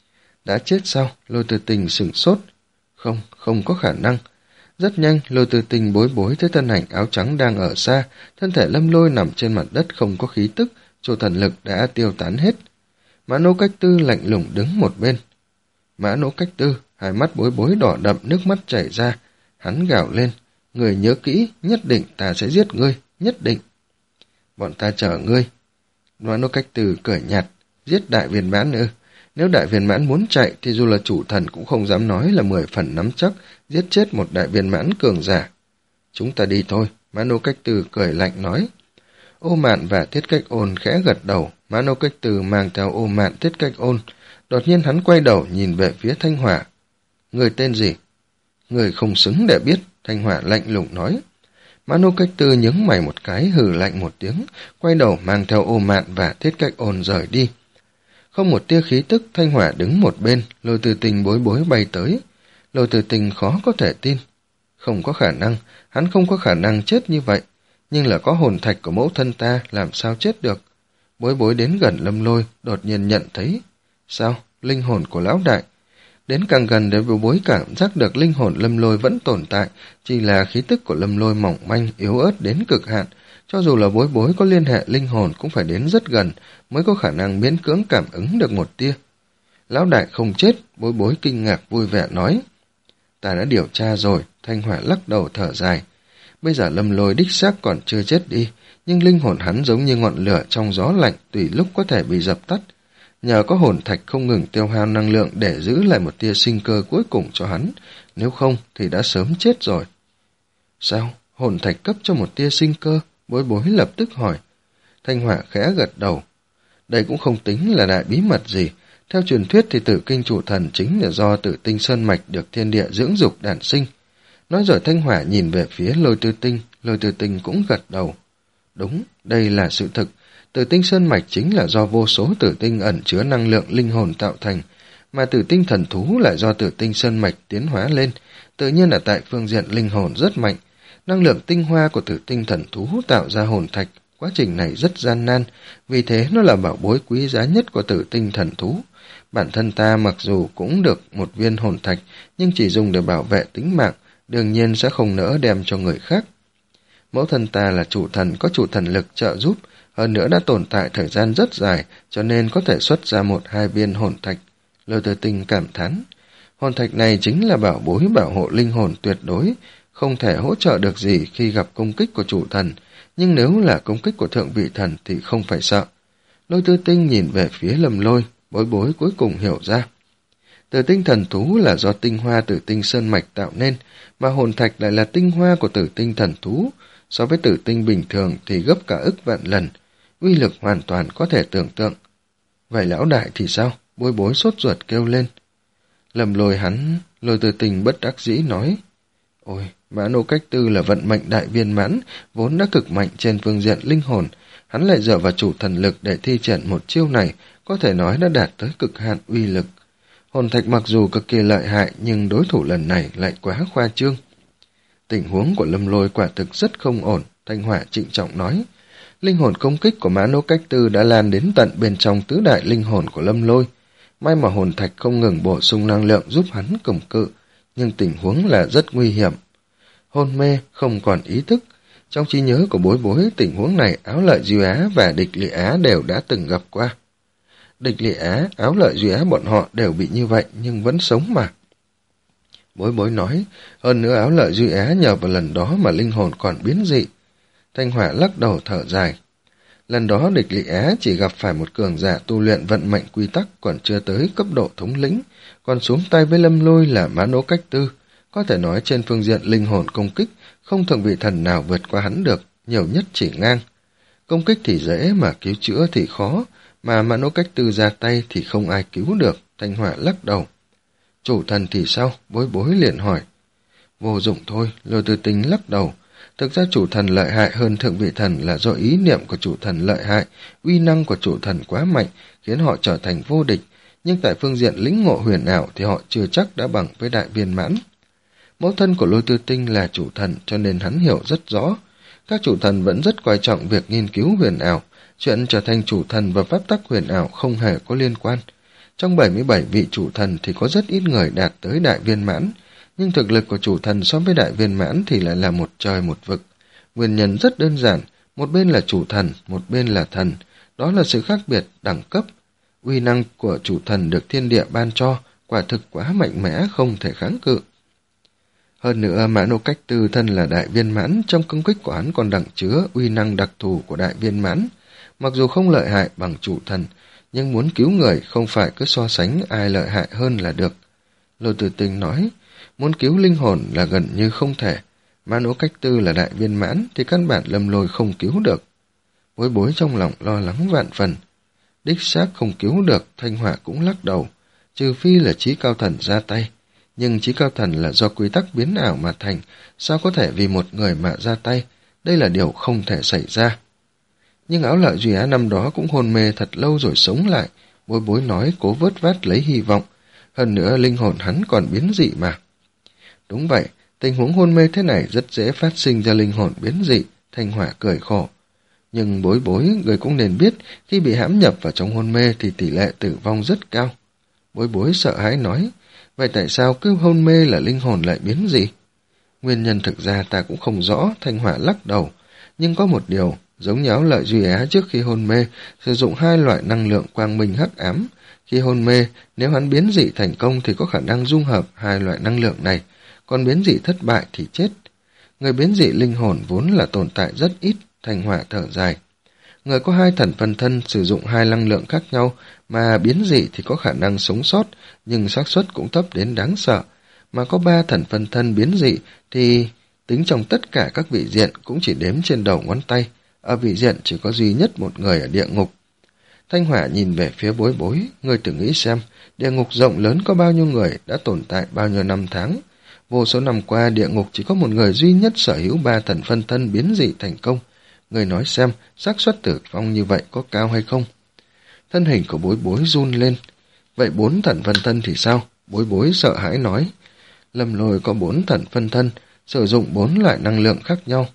Đã chết sao? Lôi Tư Tình sửng sốt. Không, không có khả năng. Rất nhanh, Lôi Tư Tình Bối Bối thấy thân ảnh áo trắng đang ở xa, thân thể Lâm Lôi nằm trên mặt đất không có khí tức, chủ thần lực đã tiêu tán hết. Mã Nỗ Cách Tư lạnh lùng đứng một bên. Mã Nỗ Cách Tư, hai mắt Bối Bối đỏ đậm, nước mắt chảy ra. Hắn gào lên, người nhớ kỹ, nhất định ta sẽ giết ngươi, nhất định. Bọn ta chờ ngươi. Mã Nỗ Cách Tư cười nhạt, giết đại viên mãn ư? Nếu đại viên mãn muốn chạy thì dù là chủ thần cũng không dám nói là mười phần nắm chắc giết chết một đại viên mãn cường giả. Chúng ta đi thôi, Mã Nỗ Cách Tư cười lạnh nói. Ô Mạn và Thiết Cách Ôn khẽ gật đầu, Mã Nỗ Cách Tư mang theo Ô Mạn Thiết Cách Ôn. Đột nhiên hắn quay đầu nhìn về phía Thanh Hỏa. Người tên gì? Người không xứng để biết, Thanh Hỏa lạnh lùng nói. Mã Nỗ Cách Tư nhướng mày một cái, hừ lạnh một tiếng, quay đầu mang theo Ô Mạn và Thiết Cách Ôn rời đi. Không một tia khí tức, Thanh Hỏa đứng một bên, Lôi Tư Tình Bối Bối bay tới. Lôi Tư Tình khó có thể tin. Không có khả năng, hắn không có khả năng chết như vậy, nhưng là có hồn thạch của mẫu thân ta, làm sao chết được. Bối Bối đến gần Lâm Lôi, đột nhiên nhận thấy. Sao? linh hồn của lão đại. Đến càng gần để bối bối cảm giác được linh hồn Lâm Lôi vẫn tồn tại, chỉ là khí tức của Lâm Lôi mỏng manh, yếu ớt đến cực hạn. Cho dù là bối bối có liên hệ linh hồn cũng phải đến rất gần mới có khả năng miễn cưỡng cảm ứng được một tia. Lão đại không chết, bối bối kinh ngạc vui vẻ nói. Ta đã điều tra rồi, Thanh Hỏa lắc đầu thở dài. Bây giờ Lâm Lôi đích xác còn chưa chết đi, nhưng linh hồn hắn giống như ngọn lửa trong gió lạnh, tùy lúc có thể bị dập tắt. Nhờ có hồn thạch không ngừng tiêu hao năng lượng để giữ lại một tia sinh cơ cuối cùng cho hắn, nếu không thì đã sớm chết rồi. Sao? Hồn thạch cấp cho một tia sinh cơ? Bối bối lập tức hỏi. Thanh Hỏa khẽ gật đầu. Đây cũng không tính là đại bí mật gì. Theo truyền thuyết thì tử kinh chủ thần chính là do tử tinh sơn mạch được thiên địa dưỡng dục đản sinh. Nói rồi Thanh Hỏa nhìn về phía Lôi Tư Tinh, Lôi Tư Tinh cũng gật đầu. Đúng, đây là sự thực. Tử tinh sơn mạch chính là do vô số tử tinh ẩn chứa năng lượng linh hồn tạo thành, mà tử tinh thần thú lại do tử tinh sơn mạch tiến hóa lên, tự nhiên là tại phương diện linh hồn rất mạnh. Năng lượng tinh hoa của tử tinh thần thú tạo ra hồn thạch, quá trình này rất gian nan, vì thế nó là bảo bối quý giá nhất của tử tinh thần thú. Bản thân ta mặc dù cũng được một viên hồn thạch, nhưng chỉ dùng để bảo vệ tính mạng, đương nhiên sẽ không nỡ đem cho người khác. Mẫu thân ta là chủ thần có chủ thần lực trợ giúp, hơn nữa đã tồn tại thời gian rất dài, cho nên có thể xuất ra một hai viên hồn thạch. Lôi Tư Tinh cảm thán. Hồn thạch này chính là bảo bối bảo hộ linh hồn tuyệt đối, không thể hỗ trợ được gì khi gặp công kích của chủ thần, nhưng nếu là công kích của thượng vị thần thì không phải sợ. Lôi Tư Tinh nhìn về phía Lâm Lôi, bối bối cuối cùng hiểu ra. Tử tinh thần thú là do tinh hoa tử tinh sơn mạch tạo nên, mà hồn thạch lại là tinh hoa của tử tinh thần thú, so với tử tinh bình thường thì gấp cả ức vạn lần, uy lực hoàn toàn có thể tưởng tượng. Vậy lão đại thì sao? Bối bối sốt ruột kêu lên. Lầm Lôi hắn, Lôi Tư Tinh bất đắc dĩ nói. Ôi, Mã Nô Cách Tư là vận mệnh đại viên mãn, vốn đã cực mạnh trên phương diện linh hồn, hắn lại dựa vào chủ thần lực để thi triển một chiêu này, có thể nói đã đạt tới cực hạn uy lực. Hồn thạch mặc dù cực kỳ lợi hại, nhưng đối thủ lần này lại quá khoa trương. Tình huống của Lâm Lôi quả thực rất không ổn, Thanh Hỏa trịnh trọng nói. Linh hồn công kích của Mã Nô Cách Tư đã lan đến tận bên trong tứ đại linh hồn của Lâm Lôi. May mà hồn thạch không ngừng bổ sung năng lượng giúp hắn cầm cự, nhưng tình huống là rất nguy hiểm. Hôn mê, không còn ý thức. Trong trí nhớ của bối bối, tình huống này Áo Lợi Duy Á và Địch Lị Á đều đã từng gặp qua. Địch Lị Á, Áo Lợi Duy Á bọn họ đều bị như vậy nhưng vẫn sống mà. Bối bối nói, hơn nữa Áo Lợi Duy Á nhờ vào lần đó mà linh hồn còn biến dị. Thanh Hỏa lắc đầu thở dài. Lần đó Địch Lị Á chỉ gặp phải một cường giả tu luyện vận mệnh quy tắc còn chưa tới cấp độ thống lĩnh, còn xuống tay với Lâm Lôi là Mã Nỗ Cách Tư. Có thể nói trên phương diện linh hồn công kích, không thượng vị thần nào vượt qua hắn được, nhiều nhất chỉ ngang. Công kích thì dễ mà cứu chữa thì khó, mà Mã Nỗ Cách Tư ra tay thì không ai cứu được, Thanh Hỏa lắc đầu. Chủ thần thì sao? Bối bối liền hỏi. Vô dụng thôi, Lôi Tư Tinh lắc đầu. Thực ra chủ thần lợi hại hơn thượng vị thần là do ý niệm của chủ thần lợi hại, uy năng của chủ thần quá mạnh, khiến họ trở thành vô địch, nhưng tại phương diện lĩnh ngộ huyền ảo thì họ chưa chắc đã bằng với đại viên mãn. Mẫu thân của Lôi Tư Tinh là chủ thần cho nên hắn hiểu rất rõ. Các chủ thần vẫn rất coi trọng việc nghiên cứu huyền ảo, chuyện trở thành chủ thần và pháp tắc huyền ảo không hề có liên quan. Trong bảy mươi bảy vị chủ thần thì có rất ít người đạt tới đại viên mãn, nhưng thực lực của chủ thần so với đại viên mãn thì lại là một trời một vực. Nguyên nhân rất đơn giản, một bên là chủ thần, một bên là thần, đó là sự khác biệt đẳng cấp. Uy năng của chủ thần được thiên địa ban cho, quả thực quá mạnh mẽ không thể kháng cự. Hơn nữa Mã Nô Cách Tư thân là đại viên mãn, trong công kích của hắn còn đẳng chứa uy năng đặc thù của đại viên mãn. Mặc dù không lợi hại bằng chủ thần, nhưng muốn cứu người không phải cứ so sánh ai lợi hại hơn là được. Lôi Tử Tinh nói, muốn cứu linh hồn là gần như không thể. Mã Nỗ Cách Tư là đại viên mãn thì căn bản Lâm Lôi không cứu được. Bối bối trong lòng lo lắng vạn phần. Đích xác không cứu được, Thanh Hỏa cũng lắc đầu, trừ phi là Chí Cao Thần ra tay. Nhưng Chí Cao Thần là do quy tắc biến ảo mà thành, sao có thể vì một người mà ra tay, đây là điều không thể xảy ra. Nhưng Áo Lợi Duy Á năm đó cũng hôn mê thật lâu rồi sống lại, bối bối nói cố vớt vát lấy hy vọng, hơn nữa linh hồn hắn còn biến dị mà. Đúng vậy, tình huống hôn mê thế này rất dễ phát sinh ra linh hồn biến dị, Thanh Hỏa cười khổ. Nhưng bối bối, người cũng nên biết, khi bị hãm nhập vào trong hôn mê thì tỷ lệ tử vong rất cao. Bối bối sợ hãi nói, vậy tại sao cứ hôn mê là linh hồn lại biến dị? Nguyên nhân thực ra ta cũng không rõ, Thanh Hỏa lắc đầu. Nhưng có một điều, giống như Áo Lợi Duy Á trước khi hôn mê, sử dụng hai loại năng lượng quang minh hắc ám. Khi hôn mê, nếu hắn biến dị thành công thì có khả năng dung hợp hai loại năng lượng này, còn biến dị thất bại thì chết. Người biến dị linh hồn vốn là tồn tại rất ít, Thanh Hỏa thở dài. Người có hai thần phân thân sử dụng hai năng lượng khác nhau mà biến dị thì có khả năng sống sót, nhưng xác suất cũng thấp đến đáng sợ. Mà có ba thần phân thân biến dị thì tính trong tất cả các vị diện cũng chỉ đếm trên đầu ngón tay. Ở vị diện chỉ có duy nhất một người ở địa ngục. Thanh Hỏa nhìn về phía Bối Bối, người thử nghĩ xem, địa ngục rộng lớn có bao nhiêu người đã tồn tại bao nhiêu năm tháng. Vô số năm qua địa ngục chỉ có một người duy nhất sở hữu ba thần phân thân biến dị thành công. Người nói xem, xác suất tử vong như vậy có cao hay không? Thân hình của Bối Bối run lên. Vậy bốn thần phân thân thì sao? Bối Bối sợ hãi nói. Lâm Lôi có bốn thần phân thân, sử dụng bốn loại năng lượng khác nhau.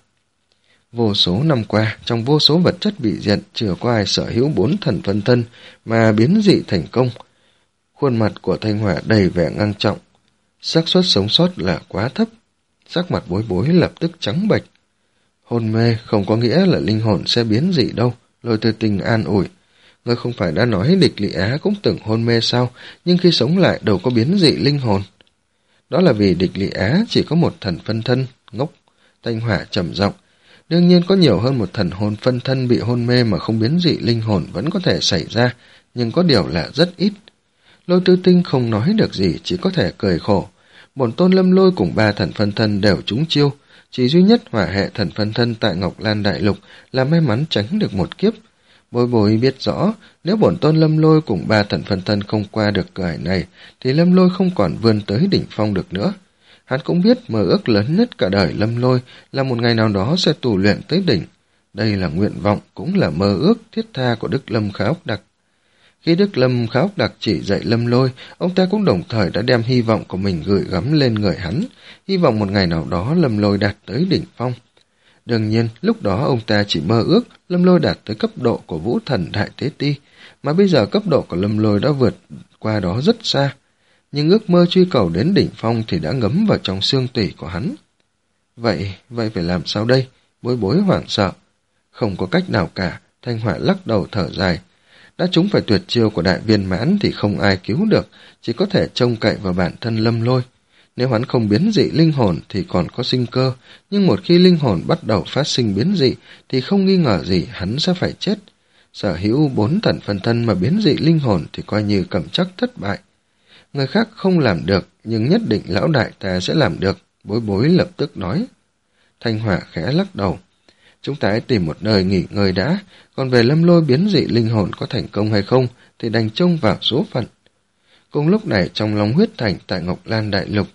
Vô số năm qua, trong vô số vật chất vị diện chưa có ai sở hữu bốn thần phân thân mà biến dị thành công. Khuôn mặt của Thanh Hỏa đầy vẻ ngang trọng. Xác suất sống sót là quá thấp. Sắc mặt Bối Bối lập tức trắng bệch. Hôn mê không có nghĩa là linh hồn sẽ biến dị đâu, Lôi Tư Tinh an ủi. Ngươi không phải đã nói Địch Lị Á cũng từng hôn mê sao, nhưng khi sống lại đâu có biến dị linh hồn. Đó là vì Địch Lị Á chỉ có một thần phân thân, ngốc. Thanh Hỏa trầm giọng. Đương nhiên có nhiều hơn một thần hồn phân thân bị hôn mê mà không biến dị linh hồn vẫn có thể xảy ra, nhưng có điều là rất ít. Lôi Tư Tinh không nói được gì, chỉ có thể cười khổ. Bổn tôn Lâm Lôi cùng ba thần phân thân đều trúng chiêu, chỉ duy nhất hỏa hệ thần phân thân tại Ngọc Lan Đại Lục là may mắn tránh được một kiếp. Bối Bối biết rõ, nếu bổn tôn Lâm Lôi cùng ba thần phân thân không qua được cửa ải này, thì Lâm Lôi không còn vươn tới đỉnh phong được nữa. Hắn cũng biết mơ ước lớn nhất cả đời Lâm Lôi là một ngày nào đó sẽ tù luyện tới đỉnh. Đây là nguyện vọng, cũng là mơ ước thiết tha của Đức Lâm Khá Ốc Đặc. Khi Đức Lâm Khá Ốc Đặc chỉ dạy Lâm Lôi, ông ta cũng đồng thời đã đem hy vọng của mình gửi gắm lên người hắn, hy vọng một ngày nào đó Lâm Lôi đạt tới đỉnh phong. Đương nhiên, lúc đó ông ta chỉ mơ ước Lâm Lôi đạt tới cấp độ của Vũ Thần Đại Tế Ti, mà bây giờ cấp độ của Lâm Lôi đã vượt qua đó rất xa. Nhưng ước mơ truy cầu đến đỉnh phong thì đã ngấm vào trong xương tủy của hắn. Vậy, vậy phải làm sao đây? Bối Bối hoảng sợ. Không có cách nào cả, Thanh Hỏa lắc đầu thở dài. Đã trúng phải tuyệt chiêu của đại viên mãn thì không ai cứu được, chỉ có thể trông cậy vào bản thân Lâm Lôi. Nếu hắn không biến dị linh hồn thì còn có sinh cơ, nhưng một khi linh hồn bắt đầu phát sinh biến dị thì không nghi ngờ gì hắn sẽ phải chết. Sở hữu bốn thần phân thân mà biến dị linh hồn thì coi như cầm chắc thất bại. Người khác không làm được, nhưng nhất định lão đại ta sẽ làm được, Bối Bối lập tức nói. Thanh Hỏa khẽ lắc đầu. Chúng ta hãy tìm một nơi nghỉ ngơi đã, còn về Lâm Lôi biến dị linh hồn có thành công hay không thì đành trông vào số phận. Cùng lúc này trong Long Huyết Thành tại Ngọc Lan Đại Lục,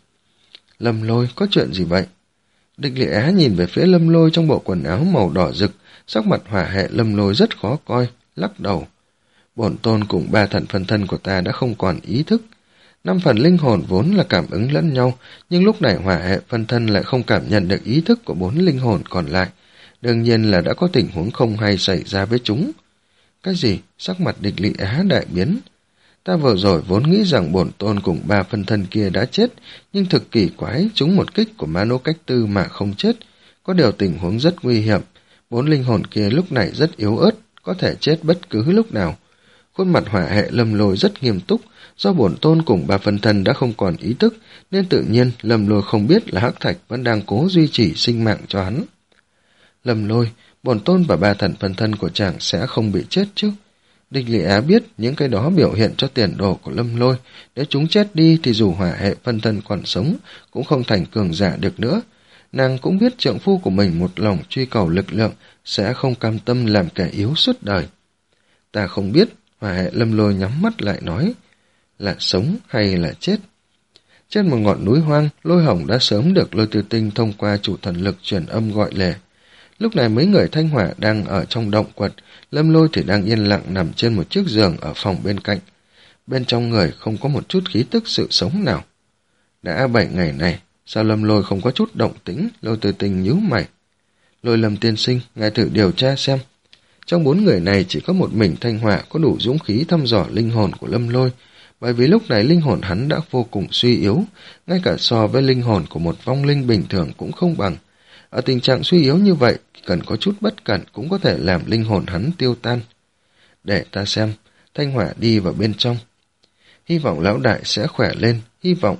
Lâm Lôi có chuyện gì vậy? Địch Lị Á nhìn về phía Lâm Lôi trong bộ quần áo màu đỏ rực, sắc mặt hỏa hệ Lâm Lôi rất khó coi, lắc đầu. Bổn tôn cùng ba thần phân thân của ta đã không còn ý thức. Năm phần linh hồn vốn là cảm ứng lẫn nhau, nhưng lúc này hỏa hệ phân thân lại không cảm nhận được ý thức của bốn linh hồn còn lại. Đương nhiên là đã có tình huống không hay xảy ra với chúng. Cái gì? Sắc mặt Địch Lị Á đại biến. Ta vừa rồi vốn nghĩ rằng bổn tôn cùng ba phân thân kia đã chết, nhưng thực kỳ quái chúng một kích của Mano Cách Tư mà không chết. Có điều tình huống rất nguy hiểm. Bốn linh hồn kia lúc này rất yếu ớt, có thể chết bất cứ lúc nào. Khuôn mặt hỏa hệ Lâm Lôi rất nghiêm túc, do bổn tôn cùng ba phân thân đã không còn ý thức, nên tự nhiên Lâm Lôi không biết là Hắc Thạch vẫn đang cố duy trì sinh mạng cho hắn. Lâm Lôi, bổn tôn và ba thần phân thân của chàng sẽ không bị chết chứ? Địch Lị Á biết những cái đó biểu hiện cho tiền đồ của Lâm Lôi, nếu chúng chết đi thì dù hỏa hệ phân thân còn sống cũng không thành cường giả được nữa. Nàng cũng biết trượng phu của mình một lòng truy cầu lực lượng sẽ không cam tâm làm kẻ yếu suốt đời. Ta không biết, hỏa hệ Lâm Lôi nhắm mắt lại nói, là sống hay là chết. Trên một ngọn núi hoang, Lôi Hồng đã sớm được Lôi Tư Tinh thông qua chủ thần lực truyền âm gọi lề. Lúc này mấy người Thanh Hỏa đang ở trong động quật, Lâm Lôi thì đang yên lặng nằm trên một chiếc giường ở phòng bên cạnh. Bên trong người không có một chút khí tức sự sống nào. Đã bảy ngày này, sao Lâm Lôi không có chút động tĩnh? Lôi Tư Tinh nhíu mày. Lôi Lâm tiên sinh, ngài thử điều tra xem. Trong bốn người này chỉ có một mình Thanh Hỏa có đủ dũng khí thăm dò linh hồn của Lâm Lôi, bởi vì lúc này linh hồn hắn đã vô cùng suy yếu, ngay cả so với linh hồn của một vong linh bình thường cũng không bằng. Ở tình trạng suy yếu như vậy, cần có chút bất cẩn cũng có thể làm linh hồn hắn tiêu tan. Để ta xem, Thanh Hỏa đi vào bên trong. Hy vọng lão đại sẽ khỏe lên, hy vọng.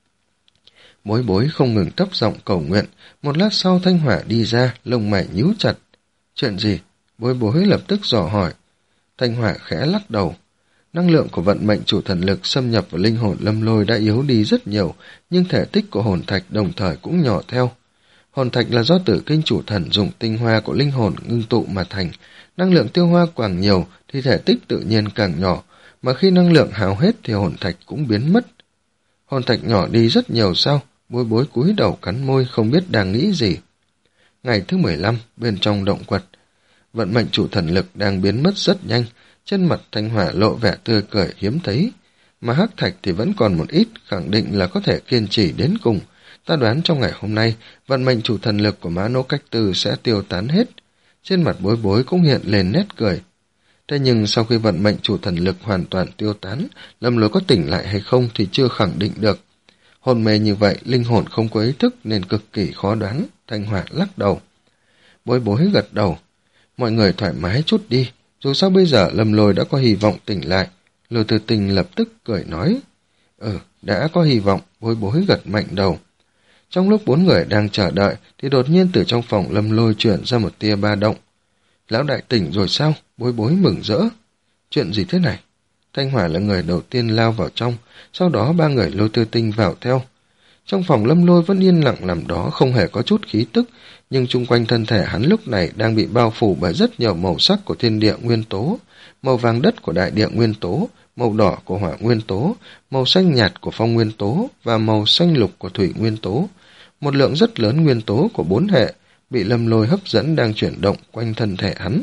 Bối bối không ngừng thấp giọng cầu nguyện, một lát sau Thanh Hỏa đi ra, lông mày nhíu chặt. Chuyện gì? Bối bối lập tức dò hỏi. Thanh Hỏa khẽ lắc đầu. Năng lượng của vận mệnh chủ thần lực xâm nhập vào linh hồn Lâm Lôi đã yếu đi rất nhiều, nhưng thể tích của hồn thạch đồng thời cũng nhỏ theo. Hồn thạch là do tử kinh chủ thần dùng tinh hoa của linh hồn ngưng tụ mà thành, năng lượng tiêu hoa càng nhiều thì thể tích tự nhiên càng nhỏ, mà khi năng lượng hao hết thì hồn thạch cũng biến mất. Hồn thạch nhỏ đi rất nhiều sao? Bối bối cúi đầu cắn môi không biết đang nghĩ gì. Ngày thứ mười lăm, bên trong động quật, vận mệnh chủ thần lực đang biến mất rất nhanh, trên mặt Thanh Hỏa lộ vẻ tươi cười hiếm thấy, mà hắc thạch thì vẫn còn một ít, khẳng định là có thể kiên trì đến cùng. Ta đoán trong ngày hôm nay, vận mệnh chủ thần lực của Mã Nỗ Cách Tư sẽ tiêu tán hết. Trên mặt bối bối cũng hiện lên nét cười. Thế nhưng sau khi vận mệnh chủ thần lực hoàn toàn tiêu tán, Lâm Lôi có tỉnh lại hay không thì chưa khẳng định được. Hồn mê như vậy, linh hồn không có ý thức nên cực kỳ khó đoán. Thanh Hỏa lắc đầu. Bối bối gật đầu. Mọi người thoải mái chút đi, dù sao bây giờ Lâm Lôi đã có hy vọng tỉnh lại. Lôi Tư Tình lập tức cười nói. Ừ, đã có hy vọng. Bối bối gật mạnh đầu. Trong lúc bốn người đang chờ đợi thì đột nhiên từ trong phòng Lâm Lôi chuyển ra một tia ba động. Lão đại tỉnh rồi sao? Bối bối mừng rỡ. Chuyện gì thế này? Thanh Hỏa là người đầu tiên lao vào trong, sau đó ba người Lôi Tư Tinh vào theo. Trong phòng Lâm Lôi vẫn yên lặng nằm đó, không hề có chút khí tức, nhưng chung quanh thân thể hắn lúc này đang bị bao phủ bởi rất nhiều màu sắc của thiên địa nguyên tố, màu vàng đất của đại địa nguyên tố, màu đỏ của hỏa nguyên tố, màu xanh nhạt của phong nguyên tố và màu xanh lục của thủy nguyên tố. Một lượng rất lớn nguyên tố của bốn hệ bị Lâm Lôi hấp dẫn đang chuyển động quanh thân thể hắn.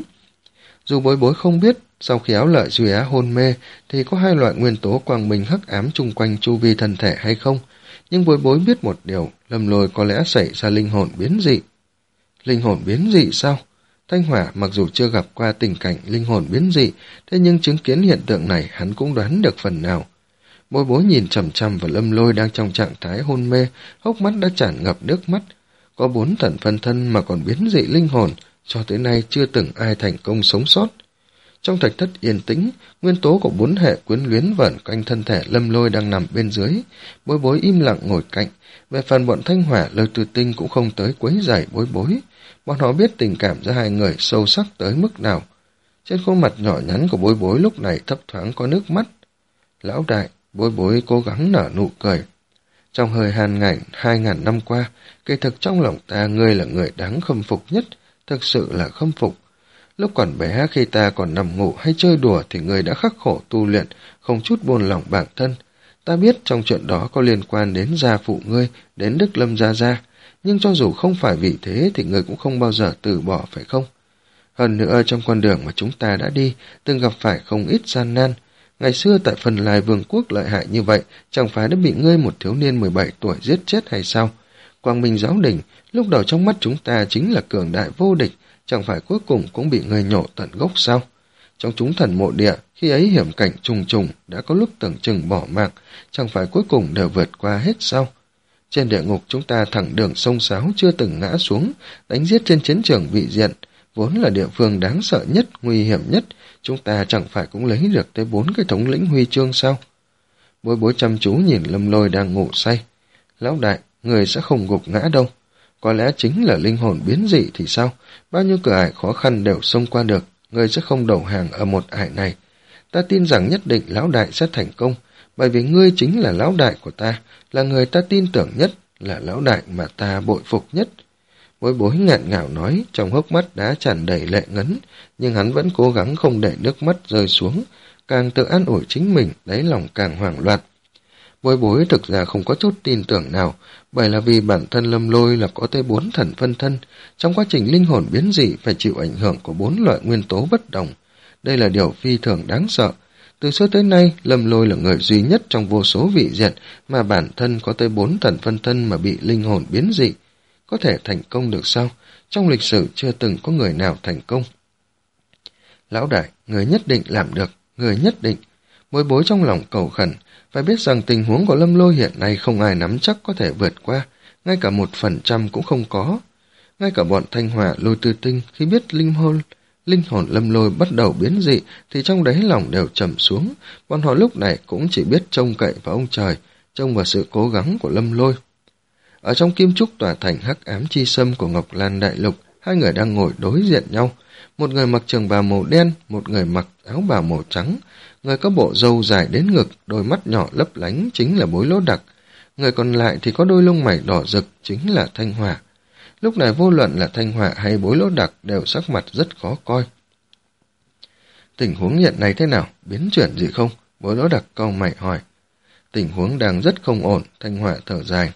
Dù bối bối không biết, sau khi Áo Lợi Duy Á hôn mê thì có hai loại nguyên tố quang minh hắc ám chung quanh chu vi thân thể hay không, nhưng bối bối biết một điều, Lâm Lôi có lẽ xảy ra linh hồn biến dị. Linh hồn biến dị sao? Thanh Hỏa mặc dù chưa gặp qua tình cảnh linh hồn biến dị, thế nhưng chứng kiến hiện tượng này hắn cũng đoán được phần nào. Bối bối nhìn chằm chằm vào Lâm Lôi đang trong trạng thái hôn mê, hốc mắt đã tràn ngập nước mắt. Có bốn thần phân thân mà còn biến dị linh hồn, cho tới nay chưa từng ai thành công sống sót. Trong thạch thất yên tĩnh, nguyên tố của bốn hệ quyến luyến vẩn quanh thân thể Lâm Lôi đang nằm bên dưới. Bối bối im lặng ngồi cạnh. Về phần bọn Thanh Hỏa, Lôi Tư Tinh cũng không tới quấy rầy bối bối. Bọn họ biết tình cảm giữa hai người sâu sắc tới mức nào. Trên khuôn mặt nhỏ nhắn của bối bối lúc này thấp thoáng có nước mắt. Lão đại, bối bối cố gắng nở nụ cười. Trong hơi hàn ngàn hai ngàn năm qua, kỳ thực trong lòng ta ngươi là người đáng khâm phục nhất, thực sự là khâm phục. Lúc còn bé khi ta còn nằm ngủ hay chơi đùa thì ngươi đã khắc khổ tu luyện, không chút buồn lòng bản thân. Ta biết trong chuyện đó có liên quan đến gia phụ ngươi, đến Đức Lâm Gia Gia, nhưng cho dù không phải vì thế thì ngươi cũng không bao giờ từ bỏ phải không? Hơn nữa trong con đường mà chúng ta đã đi, từng gặp phải không ít gian nan. Ngày xưa tại Phần Lai Vương quốc lợi hại như vậy, chẳng phải đã bị ngươi một thiếu niên mười bảy tuổi giết chết hay sao? Quang Minh Giáo Đình, lúc đầu trong mắt chúng ta chính là cường đại vô địch, chẳng phải cuối cùng cũng bị ngươi nhổ tận gốc sao? Trong chúng thần mộ địa, khi ấy hiểm cảnh trùng trùng, đã có lúc tưởng chừng bỏ mạng, chẳng phải cuối cùng đều vượt qua hết sao? Trên địa ngục chúng ta thẳng đường sông sáo chưa từng ngã xuống, đánh giết trên chiến trường vị diện, vốn là địa phương đáng sợ nhất, nguy hiểm nhất, chúng ta chẳng phải cũng lấy được tới bốn cái thống lĩnh huy chương sao? Bối bối chăm chú nhìn Lâm Lôi đang ngủ say. Lão đại, người sẽ không gục ngã đâu. Có lẽ chính là linh hồn biến dị thì sao? Bao nhiêu cửa ải khó khăn đều xông qua được, người sẽ không đầu hàng ở một ải này. Ta tin rằng nhất định lão đại sẽ thành công, bởi vì ngươi chính là lão đại của ta, là người ta tin tưởng nhất, là lão đại mà ta bội phục nhất. Bối bối ngạn ngào nói, trong hốc mắt đã tràn đầy lệ ngấn, nhưng hắn vẫn cố gắng không để nước mắt rơi xuống, càng tự an ủi chính mình, đáy lòng càng hoảng loạn. Bối bối thực ra không có chút tin tưởng nào, bởi là vì bản thân Lâm Lôi là có tới bốn thần phân thân, trong quá trình linh hồn biến dị phải chịu ảnh hưởng của bốn loại nguyên tố bất đồng. Đây là điều phi thường đáng sợ. Từ xưa tới nay, Lâm Lôi là người duy nhất trong vô số vị diện mà bản thân có tới bốn thần phân thân mà bị linh hồn biến dị. Có thể thành công được sao? Trong lịch sử chưa từng có người nào thành công. Lão đại, người nhất định làm được, người nhất định. Bối bối trong lòng cầu khẩn, phải biết rằng tình huống của Lâm Lôi hiện nay không ai nắm chắc có thể vượt qua, ngay cả một phần trăm cũng không có. Ngay cả bọn Thanh Hỏa, Lôi Tư Tinh khi biết linh hồn, linh hồn Lâm Lôi bắt đầu biến dị thì trong đáy lòng đều trầm xuống, bọn họ lúc này cũng chỉ biết trông cậy vào ông trời, trông vào sự cố gắng của Lâm Lôi. Ở trong kim trúc tòa thành hắc ám chi sâm của Ngọc Lan Đại Lục, hai người đang ngồi đối diện nhau, một người mặc trường bào màu đen, một người mặc áo bào màu trắng. Người có bộ râu dài đến ngực, đôi mắt nhỏ lấp lánh chính là Bối Lỗ Đặc, người còn lại thì có đôi lông mày đỏ rực chính là Thanh Hỏa. Lúc này vô luận là Thanh Hỏa hay Bối Lỗ Đặc đều sắc mặt rất khó coi. Tình huống hiện nay thế nào, biến chuyển gì không? Bối Lỗ Đặc cau mày hỏi. Tình huống đang rất không ổn, Thanh Hỏa thở dài.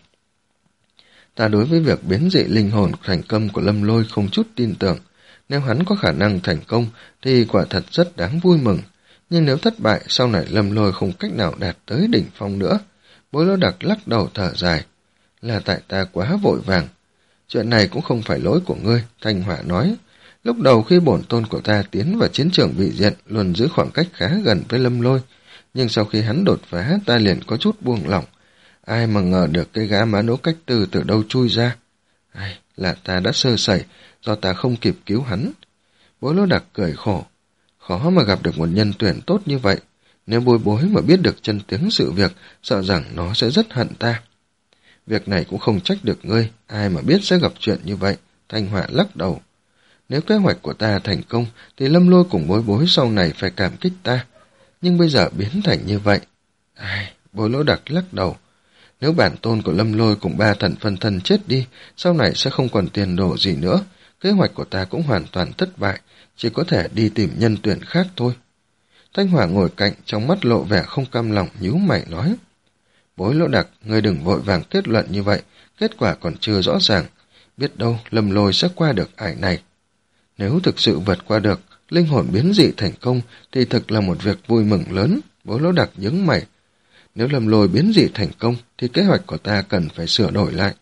Ta đối với việc biến dị linh hồn thành công của Lâm Lôi không chút tin tưởng. Nếu hắn có khả năng thành công thì quả thật rất đáng vui mừng. Nhưng nếu thất bại, sau này Lâm Lôi không cách nào đạt tới đỉnh phong nữa. Bối Lỗ Đặc lắc đầu thở dài. Là tại ta quá vội vàng. Chuyện này cũng không phải lỗi của ngươi, Thanh Hỏa nói. Lúc đầu khi bổn tôn của ta tiến vào chiến trường vị diện, luôn giữ khoảng cách khá gần với Lâm Lôi. Nhưng sau khi hắn đột phá, ta liền có chút buông lỏng. Ai mà ngờ được cái gã má nỗ cách tư từ đâu chui ra. Ai, là ta đã sơ sẩy, do ta không kịp cứu hắn. Bối Lỗ Đặc cười khổ. Khó mà gặp được một nhân tuyển tốt như vậy. Nếu Bối Bối mà biết được chân tướng sự việc, sợ rằng nó sẽ rất hận ta. Việc này cũng không trách được ngươi, ai mà biết sẽ gặp chuyện như vậy. Thanh Hỏa lắc đầu. Nếu kế hoạch của ta thành công, thì Lâm Lôi cùng Bối Bối sau này phải cảm kích ta. Nhưng bây giờ biến thành như vậy. Ai, Bối Lỗ Đặc lắc đầu. Nếu bản tôn của Lâm Lôi cùng ba thần phân thân chết đi, sau này sẽ không còn tiền đồ gì nữa. Kế hoạch của ta cũng hoàn toàn thất bại, chỉ có thể đi tìm nhân tuyển khác thôi. Thanh Hỏa ngồi cạnh, trong mắt lộ vẻ không cam lòng, nhíu mày nói. Bối Lỗ Đặc, ngươi đừng vội vàng kết luận như vậy, kết quả còn chưa rõ ràng. Biết đâu Lâm Lôi sẽ qua được ải này. Nếu thực sự vượt qua được, linh hồn biến dị thành công, thì thực là một việc vui mừng lớn. Bối Lỗ Đặc nhướng mày. Nếu Lâm Lôi biến dị thành công, thì kế hoạch của ta cần phải sửa đổi lại.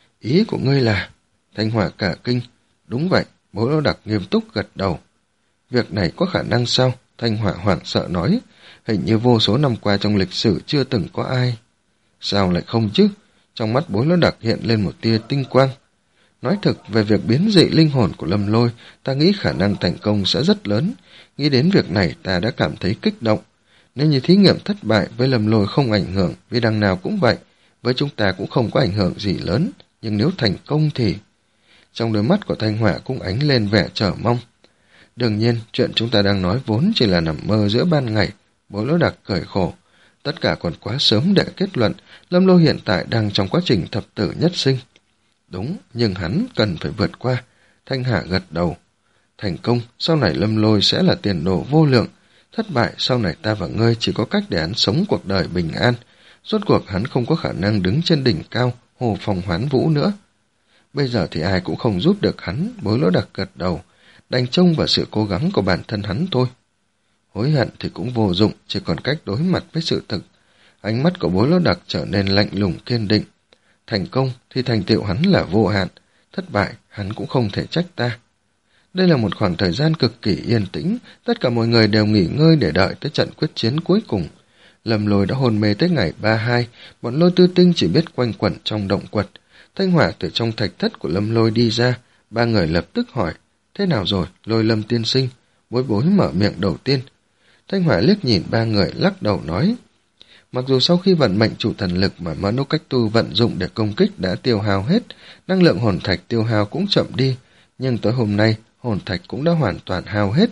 Ý của ngươi là... Thanh Hỏa cả kinh. Đúng vậy, Bối Lỗ Đặc nghiêm túc gật đầu. Việc này có khả năng sao? Thanh Hỏa hoảng sợ nói. Hình như vô số năm qua trong lịch sử chưa từng có ai. Sao lại không chứ? Trong mắt Bối Lỗ Đặc hiện lên một tia tinh quang. Nói thực, về việc biến dị linh hồn của Lâm Lôi, ta nghĩ khả năng thành công sẽ rất lớn. Nghĩ đến việc này ta đã cảm thấy kích động. Nếu như thí nghiệm thất bại với Lâm Lôi không ảnh hưởng, vì đằng nào cũng vậy, với chúng ta cũng không có ảnh hưởng gì lớn, nhưng nếu thành công thì... Trong đôi mắt của Thanh Hỏa cũng ánh lên vẻ chờ mong. Đương nhiên, chuyện chúng ta đang nói vốn chỉ là nằm mơ giữa ban ngày. Bối Lỗ Đặc cười khổ. Tất cả còn quá sớm để kết luận, Lâm Lôi hiện tại đang trong quá trình thập tử nhất sinh. Đúng, nhưng hắn cần phải vượt qua. Thanh Hà gật đầu. Thành công, sau này Lâm Lôi sẽ là tiền đồ vô lượng. Thất bại, sau này ta và ngươi chỉ có cách để hắn sống cuộc đời bình an. Rốt cuộc hắn không có khả năng đứng trên đỉnh cao, hồ phong hoán vũ nữa. Bây giờ thì ai cũng không giúp được hắn, Bối Lỗ Đặc gật đầu, đành trông vào sự cố gắng của bản thân hắn thôi. Hối hận thì cũng vô dụng, chỉ còn cách đối mặt với sự thực. Ánh mắt của Bối Lỗ Đặc trở nên lạnh lùng kiên định. Thành công thì thành tựu hắn là vô hạn, thất bại hắn cũng không thể trách ta. Đây là một khoảng thời gian cực kỳ yên tĩnh, tất cả mọi người đều nghỉ ngơi để đợi tới trận quyết chiến cuối cùng. Lâm Lôi đã hôn mê tới ngày ba hai, bọn Lôi Tư Tinh chỉ biết quanh quẩn trong động quật. Thanh Hỏa từ trong thạch thất của Lâm Lôi đi ra, ba người lập tức hỏi, thế nào rồi, Lôi Lâm tiên sinh? Bối Bối mở miệng đầu tiên. Thanh Hỏa liếc nhìn ba người lắc đầu nói, mặc dù sau khi vận mệnh chủ thần lực mà Mã Nô Cách Tu vận dụng để công kích đã tiêu hao hết, năng lượng hồn thạch tiêu hao cũng chậm đi, nhưng tối hôm nay hồn thạch cũng đã hoàn toàn hao hết.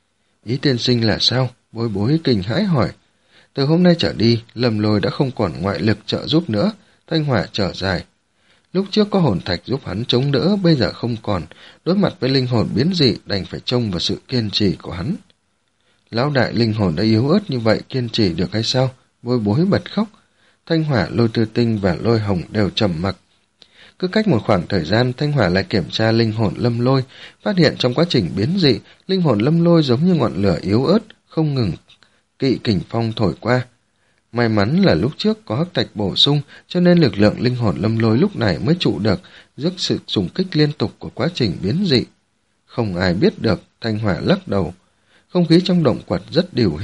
Ý tiên sinh là sao? Bối Bối kinh hãi hỏi. Từ hôm nay trở đi, Lâm Lôi đã không còn ngoại lực trợ giúp nữa. Thanh Hỏa trở dài. Lúc trước có hồn thạch giúp hắn chống đỡ, bây giờ không còn. Đối mặt với linh hồn biến dị, đành phải trông vào sự kiên trì của hắn. Lão đại, linh hồn đã yếu ớt như vậy, kiên trì được hay sao? Bối Bối bật khóc. Thanh Hỏa, Lôi Tư Tinh và Lôi Hồng đều trầm mặc. Cứ cách một khoảng thời gian, Thanh Hỏa lại kiểm tra linh hồn Lâm Lôi, phát hiện trong quá trình biến dị, linh hồn Lâm Lôi giống như ngọn lửa yếu ớt, không ngừng kỵ kình phong thổi qua. May mắn là lúc trước có hắc thạch bổ sung, cho nên lực lượng linh hồn Lâm Lôi lúc này mới trụ được trước sự xung kích liên tục của quá trình biến dị. Không ai biết được, Thanh Hỏa lắc đầu. Không khí trong động quật rất điều hưu,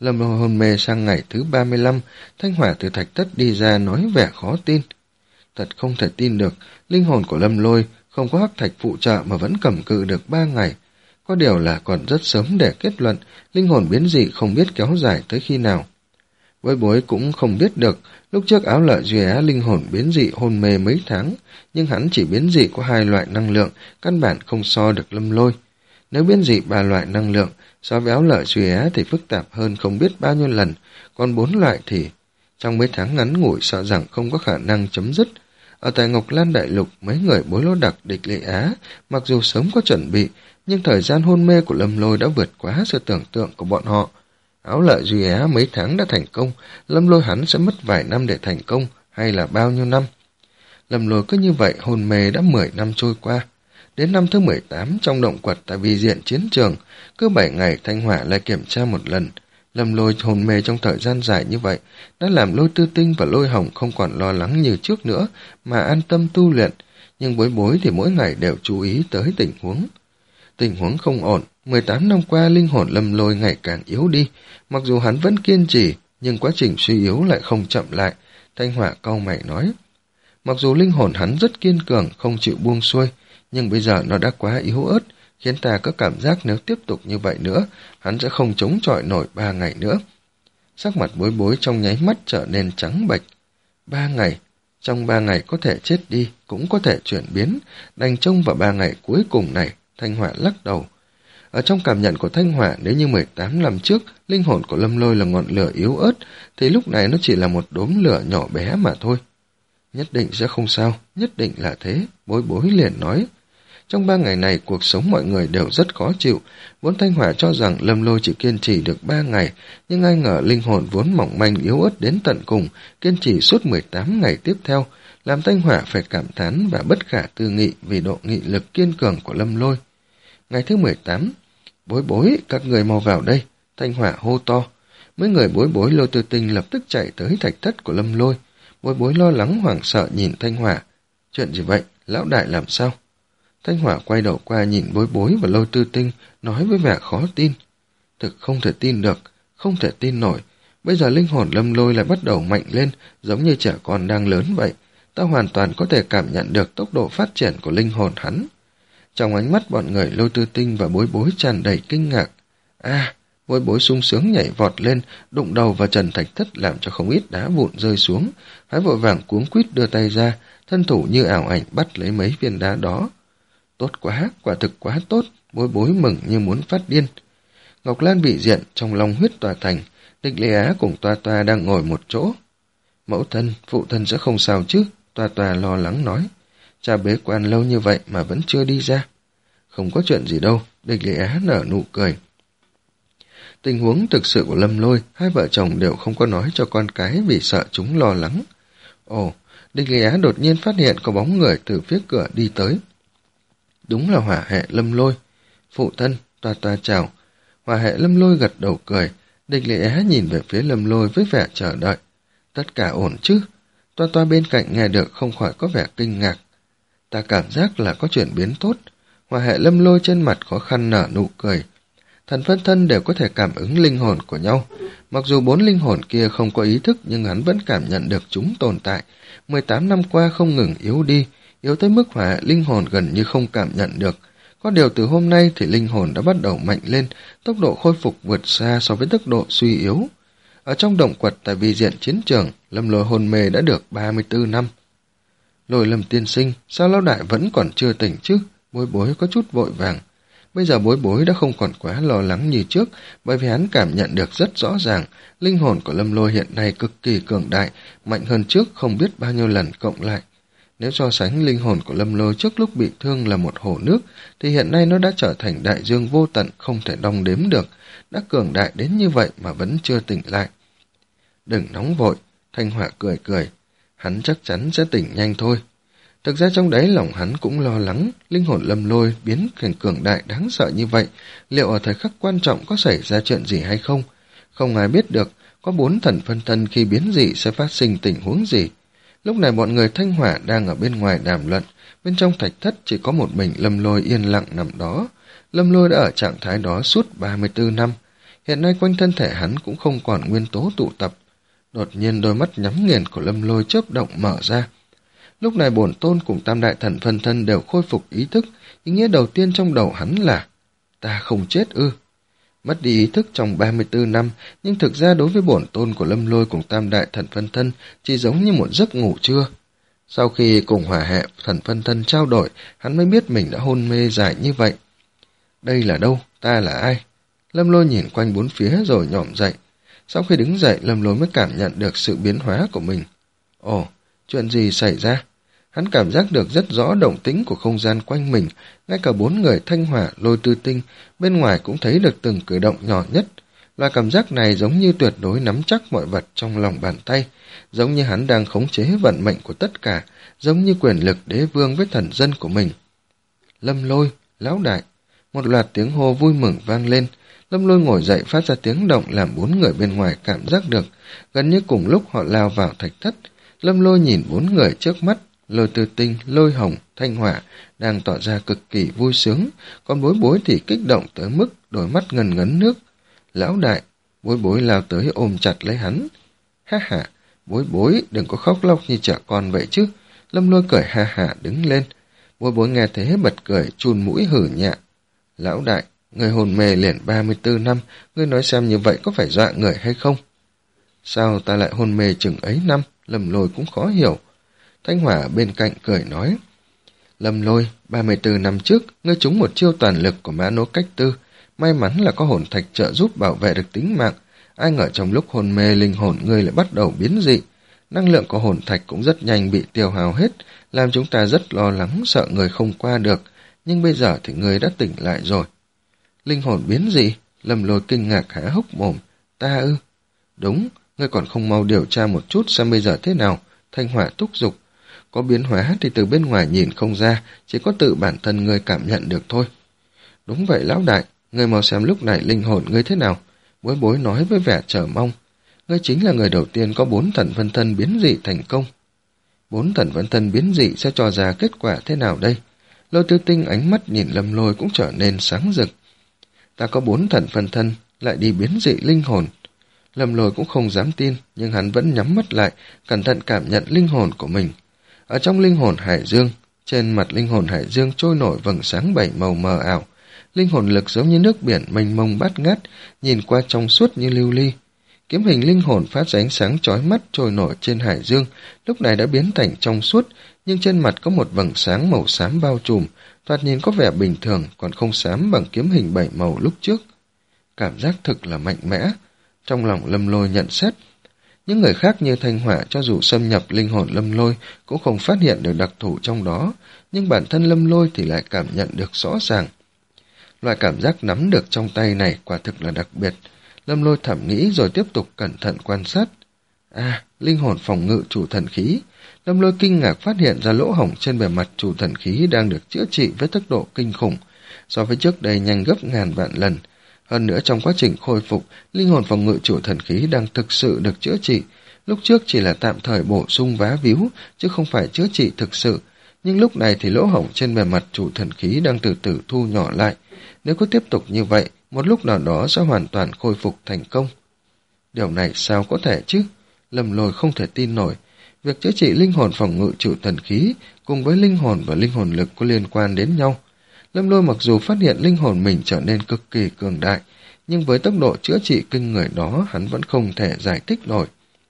Lâm Lôi hôn mê sang ngày thứ ba mươi lăm, Thanh Hỏa từ thạch thất đi ra nói vẻ khó tin. Thật không thể tin được, linh hồn của Lâm Lôi không có hắc thạch phụ trợ mà vẫn cầm cự được ba ngày. Có điều là còn rất sớm để kết luận, linh hồn biến dị không biết kéo dài tới khi nào. Bối bối cũng không biết được, lúc trước Áo Lợi Duy Á linh hồn biến dị hôn mê mấy tháng, nhưng hắn chỉ biến dị có hai loại năng lượng, căn bản không so được Lâm Lôi. Nếu biến dị ba loại năng lượng, so với Áo Lợi Duy Á thì phức tạp hơn không biết bao nhiêu lần, còn bốn loại thì trong mấy tháng ngắn ngủi sợ rằng không có khả năng chấm dứt. Ở tại Ngọc Lan Đại Lục, mấy người Bối Lô Đặc, Địch Lệ Á, mặc dù sớm có chuẩn bị, nhưng thời gian hôn mê của Lâm Lôi đã vượt quá sự tưởng tượng của bọn họ. Áo Lợi Duy Á mấy tháng đã thành công, Lâm Lôi hắn sẽ mất vài năm để thành công, hay là bao nhiêu năm? Lâm Lôi cứ như vậy hôn mê đã mười năm trôi qua. Đến năm thứ mười tám, trong động quật tại vi diện chiến trường, cứ bảy ngày Thanh Hỏa lại kiểm tra một lần. Lâm Lôi hôn mê trong thời gian dài như vậy, đã làm Lôi Tư Tinh và Lôi Hồng không còn lo lắng như trước nữa, mà an tâm tu luyện, nhưng Bối Bối thì mỗi ngày đều chú ý tới tình huống. Tình huống không ổn, mười tám năm qua linh hồn Lâm Lôi ngày càng yếu đi, mặc dù hắn vẫn kiên trì, nhưng quá trình suy yếu lại không chậm lại. Thanh Hỏa cau mày nói, mặc dù linh hồn hắn rất kiên cường, không chịu buông xuôi, nhưng bây giờ nó đã quá yếu ớt, khiến ta có cảm giác nếu tiếp tục như vậy nữa, hắn sẽ không chống chọi nổi ba ngày nữa. Sắc mặt Bối Bối trong nháy mắt trở nên trắng bệch. Ba ngày, trong ba ngày có thể chết đi, cũng có thể chuyển biến, đành trông vào ba ngày cuối cùng này. Thanh Hỏa lắc đầu. Ở trong cảm nhận của Thanh Hỏa, nếu như mười tám năm trước, linh hồn của Lâm Lôi là ngọn lửa yếu ớt, thì lúc này nó chỉ là một đốm lửa nhỏ bé mà thôi. Nhất định sẽ không sao, nhất định là thế, Bối Bối liền nói. Trong ba ngày này, cuộc sống mọi người đều rất khó chịu. Vốn Thanh Hỏa cho rằng Lâm Lôi chỉ kiên trì được ba ngày, nhưng ai ngờ linh hồn vốn mỏng manh yếu ớt đến tận cùng, kiên trì suốt mười tám ngày tiếp theo, làm Thanh Hỏa phải cảm thán và bất khả tư nghị vì độ nghị lực kiên cường của Lâm Lôi. Ngày thứ mười tám, Bối Bối, các người mau vào đây, Thanh Hỏa hô to. Mấy người Bối Bối, Lôi Tư Tinh lập tức chạy tới thạch thất của Lâm Lôi. Bối Bối lo lắng hoảng sợ nhìn Thanh Hỏa. Chuyện gì vậy, lão đại làm sao? Thanh Hỏa quay đầu qua nhìn Bối Bối và Lôi Tư Tinh, nói với vẻ khó tin. Thực không thể tin được, không thể tin nổi. Bây giờ linh hồn Lâm Lôi lại bắt đầu mạnh lên, giống như trẻ con đang lớn vậy. Ta hoàn toàn có thể cảm nhận được tốc độ phát triển của linh hồn hắn. Trong ánh mắt bọn người Lôi Tư Tinh và Bối Bối tràn đầy kinh ngạc. À, Bối Bối sung sướng nhảy vọt lên, đụng đầu vào trần thạch thất làm cho không ít đá vụn rơi xuống. Hắn vội vàng cuống quýt đưa tay ra, thân thủ như ảo ảnh bắt lấy mấy viên đá đó. Tốt quá, quả thực quá tốt, Bối Bối mừng như muốn phát điên. Ngọc Lan bị diện trong lòng huyết tòa thành, Địch Lệ Á cùng Toa Toa đang ngồi một chỗ. Mẫu thân, phụ thân sẽ không sao chứ, Toa Toa lo lắng nói. Cha bế quan lâu như vậy mà vẫn chưa đi ra. Không có chuyện gì đâu, Địch Lệ Á nở nụ cười. Tình huống thực sự của Lâm Lôi, hai vợ chồng đều không có nói cho con cái vì sợ chúng lo lắng. Ồ, Địch Lệ Á đột nhiên phát hiện có bóng người từ phía cửa đi tới. Đúng là Hỏa Hệ Lâm Lôi. Phụ thân, Toa Toa chào. Hỏa Hệ Lâm Lôi gật đầu cười. Địch Lệ Á nhìn về phía Lâm Lôi với vẻ chờ đợi. Tất cả ổn chứ? Toa Toa bên cạnh nghe được không khỏi có vẻ kinh ngạc. Ta cảm giác là có chuyển biến tốt. Hỏa Hệ Lâm Lôi trên mặt khó khăn nở nụ cười. Thần phân thân đều có thể cảm ứng linh hồn của nhau. Mặc dù bốn linh hồn kia không có ý thức, nhưng hắn vẫn cảm nhận được chúng tồn tại. mười tám năm qua không ngừng yếu đi, yếu tới mức hỏa linh hồn gần như không cảm nhận được. Có điều từ hôm nay thì linh hồn đã bắt đầu mạnh lên, tốc độ khôi phục vượt xa so với tốc độ suy yếu. Ở trong động quật tại vi diện chiến trường, Lâm Lôi hôn mê đã được ba mươi tư năm. Lôi Lâm tiên sinh, sao lão đại vẫn còn chưa tỉnh chứ? Bối Bối có chút vội vàng. Bây giờ Bối Bối đã không còn quá lo lắng như trước, bởi vì hắn cảm nhận được rất rõ ràng, linh hồn của Lâm Lôi hiện nay cực kỳ cường đại, mạnh hơn trước không biết bao nhiêu lần cộng lại. Nếu so sánh linh hồn của Lâm Lôi trước lúc bị thương là một hồ nước, thì hiện nay nó đã trở thành đại dương vô tận không thể đong đếm được, đã cường đại đến như vậy mà vẫn chưa tỉnh lại. Đừng nóng vội, Thanh Hỏa cười cười, hắn chắc chắn sẽ tỉnh nhanh thôi. Thực ra trong đáy lòng hắn cũng lo lắng, linh hồn Lâm Lôi biến thành cường đại đáng sợ như vậy, liệu ở thời khắc quan trọng có xảy ra chuyện gì hay không? Không ai biết được, có bốn thần phân thân khi biến dị sẽ phát sinh tình huống gì. Lúc này bọn người Thanh Hỏa đang ở bên ngoài đàm luận, bên trong thạch thất chỉ có một mình Lâm Lôi yên lặng nằm đó. Lâm Lôi đã ở trạng thái đó suốt ba mươi tư năm. Hiện nay quanh thân thể hắn cũng không còn nguyên tố tụ tập. Đột nhiên đôi mắt nhắm nghiền của Lâm Lôi chớp động mở ra. Lúc này bổn tôn cùng tam đại thần phân thân đều khôi phục ý thức, ý nghĩa đầu tiên trong đầu hắn là ta không chết ư. Mất đi ý thức trong ba mươi tư năm, nhưng thực ra đối với bổn tôn của Lâm Lôi cùng tam đại thần phân thân chỉ giống như một giấc ngủ trưa. Sau khi cùng hỏa hệ thần phân thân trao đổi, hắn mới biết mình đã hôn mê dài như vậy. Đây là đâu? Ta là ai? Lâm Lôi nhìn quanh bốn phía rồi nhổm dậy. Sau khi đứng dậy, Lâm Lôi mới cảm nhận được sự biến hóa của mình. Ồ, chuyện gì xảy ra? Hắn cảm giác được rất rõ động tĩnh của không gian quanh mình, ngay cả bốn người Thanh Hỏa, Lôi Tư Tinh, bên ngoài cũng thấy được từng cử động nhỏ nhất. Loại cảm giác này giống như tuyệt đối nắm chắc mọi vật trong lòng bàn tay, giống như hắn đang khống chế vận mệnh của tất cả, giống như quyền lực đế vương với thần dân của mình. Lâm Lôi, lão đại, một loạt tiếng hô vui mừng vang lên. Lâm Lôi ngồi dậy phát ra tiếng động làm bốn người bên ngoài cảm giác được. Gần như cùng lúc họ lao vào thạch thất. Lâm Lôi nhìn bốn người trước mắt, Lôi Tư Tinh, Lôi Hồng, Thanh Hỏa đang tỏ ra cực kỳ vui sướng, còn Bối Bối thì kích động tới mức đôi mắt ngần ngấn nước. Lão đại, Bối Bối lao tới ôm chặt lấy hắn. Ha ha, Bối Bối đừng có khóc lóc như trẻ con vậy chứ. Lâm Lôi cười ha ha đứng lên. Bối Bối nghe thế bật cười, chun mũi hử nhẹ. Lão đại, người hồn mê liền ba mươi tư năm, ngươi nói xem như vậy có phải dọa người hay không? Sao ta lại hôn mê chừng ấy năm? Lâm Lôi cũng khó hiểu. Thanh Hỏa bên cạnh cười nói. Lâm Lôi, ba mươi tư năm trước, ngươi trúng một chiêu toàn lực của Mã Nỗ Cách Tư. May mắn là có hồn thạch trợ giúp bảo vệ được tính mạng. Ai ngờ trong lúc hôn mê linh hồn ngươi lại bắt đầu biến dị. Năng lượng của hồn thạch cũng rất nhanh bị tiêu hao hết, làm chúng ta rất lo lắng sợ người không qua được. Nhưng bây giờ thì ngươi đã tỉnh lại rồi. Linh hồn biến dị? Lâm Lôi kinh ngạc há hốc mồm. Ta ư? Đúng, ngươi còn không mau điều tra một chút xem bây giờ thế nào. Thanh Hỏa thúc giục. Có biến hóa thì từ bên ngoài nhìn không ra, chỉ có tự bản thân ngươi cảm nhận được thôi. Đúng vậy lão đại, ngươi mau xem lúc này linh hồn ngươi thế nào. Bối Bối nói với vẻ chờ mong. Ngươi chính là người đầu tiên có bốn thần phân thân biến dị thành công. Bốn thần phân thân biến dị sẽ cho ra kết quả thế nào đây? Lôi Tư Tinh ánh mắt nhìn Lâm Lôi cũng trở nên sáng rực. Ta có bốn thần phân thân, lại đi biến dị linh hồn. Lâm Lôi cũng không dám tin, nhưng hắn vẫn nhắm mắt lại, cẩn thận cảm nhận linh hồn của mình. Ở trong linh hồn hải dương, trên mặt linh hồn hải dương trôi nổi vầng sáng bảy màu mờ ảo. Linh hồn lực giống như nước biển mênh mông bát ngát, nhìn qua trong suốt như lưu ly. Kiếm hình linh hồn phát ra ánh sáng chói mắt trôi nổi trên hải dương, lúc này đã biến thành trong suốt, nhưng trên mặt có một vầng sáng màu xám bao trùm, thoạt nhìn có vẻ bình thường, còn không xám bằng kiếm hình bảy màu lúc trước. Cảm giác thực là mạnh mẽ. Trong lòng Lâm Lôi nhận xét. Những người khác như Thanh Hỏa cho dù xâm nhập linh hồn Lâm Lôi cũng không phát hiện được đặc thù trong đó, nhưng bản thân Lâm Lôi thì lại cảm nhận được rõ ràng. Loại cảm giác nắm được trong tay này quả thực là đặc biệt. Lâm Lôi thẩm nghĩ rồi tiếp tục cẩn thận quan sát. À, linh hồn phòng ngự chủ thần khí. Lâm Lôi kinh ngạc phát hiện ra lỗ hổng trên bề mặt chủ thần khí đang được chữa trị với tốc độ kinh khủng, so với trước đây nhanh gấp ngàn vạn lần. Hơn nữa trong quá trình khôi phục, linh hồn phòng ngự chủ thần khí đang thực sự được chữa trị. Lúc trước chỉ là tạm thời bổ sung vá víu, chứ không phải chữa trị thực sự. Nhưng lúc này thì lỗ hổng trên bề mặt chủ thần khí đang từ từ thu nhỏ lại. Nếu cứ tiếp tục như vậy, một lúc nào đó sẽ hoàn toàn khôi phục thành công. Điều này sao có thể chứ? Lâm Lôi không thể tin nổi. Việc chữa trị linh hồn phòng ngự chủ thần khí cùng với linh hồn và linh hồn lực có liên quan đến nhau. Lâm Lôi mặc dù phát hiện linh hồn mình trở nên cực kỳ cường đại, nhưng với tốc độ chữa trị kinh người đó hắn vẫn không thể giải thích nổi.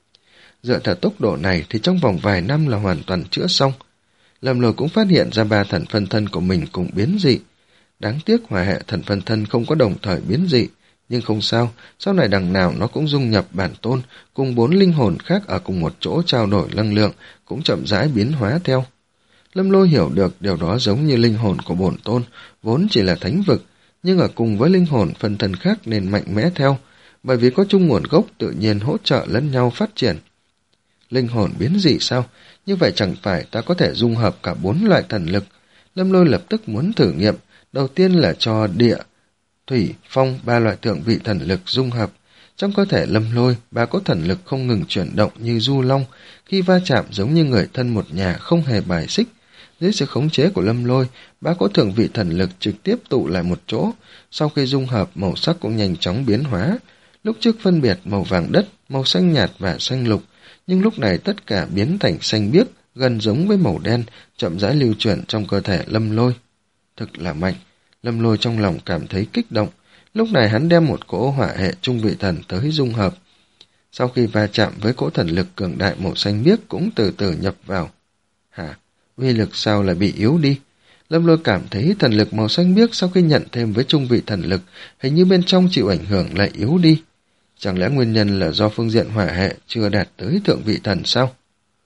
Dựa theo tốc độ này thì trong vòng vài năm là hoàn toàn chữa xong. Lâm Lôi cũng phát hiện ra ba thần phân thân của mình cùng biến dị. Đáng tiếc hỏa hệ thần phân thân không có đồng thời biến dị, nhưng không sao, sau này đằng nào nó cũng dung nhập bản tôn, cùng bốn linh hồn khác ở cùng một chỗ trao đổi năng lượng, cũng chậm rãi biến hóa theo. Lâm Lôi hiểu được điều đó giống như linh hồn của bổn tôn, vốn chỉ là thánh vực, nhưng ở cùng với linh hồn phân thân khác nên mạnh mẽ theo, bởi vì có chung nguồn gốc tự nhiên hỗ trợ lẫn nhau phát triển. Linh hồn biến dị sao? Như vậy chẳng phải ta có thể dung hợp cả bốn loại thần lực. Lâm Lôi lập tức muốn thử nghiệm, đầu tiên là cho địa, thủy, phong ba loại thượng vị thần lực dung hợp. Trong cơ thể Lâm Lôi, ba cỗ thần lực không ngừng chuyển động như du long, khi va chạm giống như người thân một nhà không hề bài xích. Dưới sự khống chế của Lâm Lôi, ba cỗ thượng vị thần lực trực tiếp tụ lại một chỗ, sau khi dung hợp màu sắc cũng nhanh chóng biến hóa. Lúc trước phân biệt màu vàng đất, màu xanh nhạt và xanh lục, nhưng lúc này tất cả biến thành xanh biếc, gần giống với màu đen, chậm rãi lưu chuyển trong cơ thể Lâm Lôi. Thực là mạnh, Lâm Lôi trong lòng cảm thấy kích động. Lúc này hắn đem một cỗ hỏa hệ trung vị thần tới dung hợp. Sau khi va chạm với cỗ thần lực cường đại màu xanh biếc cũng từ từ nhập vào. Hả? Uy lực sao lại bị yếu đi? Lâm Lôi cảm thấy thần lực màu xanh biếc sau khi nhận thêm với trung vị thần lực, hình như bên trong chịu ảnh hưởng lại yếu đi. Chẳng lẽ nguyên nhân là do phương diện hỏa hệ chưa đạt tới thượng vị thần sao?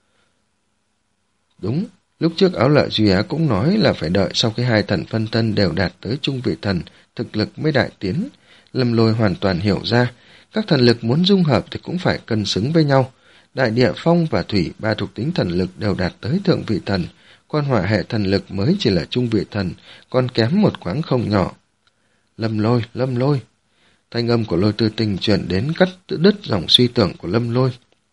Đúng, lúc trước Áo Lợi Duy Á cũng nói là phải đợi sau khi hai thần phân thân đều đạt tới trung vị thần, thực lực mới đại tiến. Lâm Lôi hoàn toàn hiểu ra, các thần lực muốn dung hợp thì cũng phải cân xứng với nhau. Đại địa, phong và thủy ba thuộc tính thần lực đều đạt tới thượng vị thần, còn hỏa hệ thần lực mới chỉ là trung vị thần, còn kém một quãng không nhỏ. Lâm Lôi, Lâm Lôi. Thanh âm của Lôi Tư Tình chuyển đến cắt đứt dòng suy tưởng của Lâm Lôi.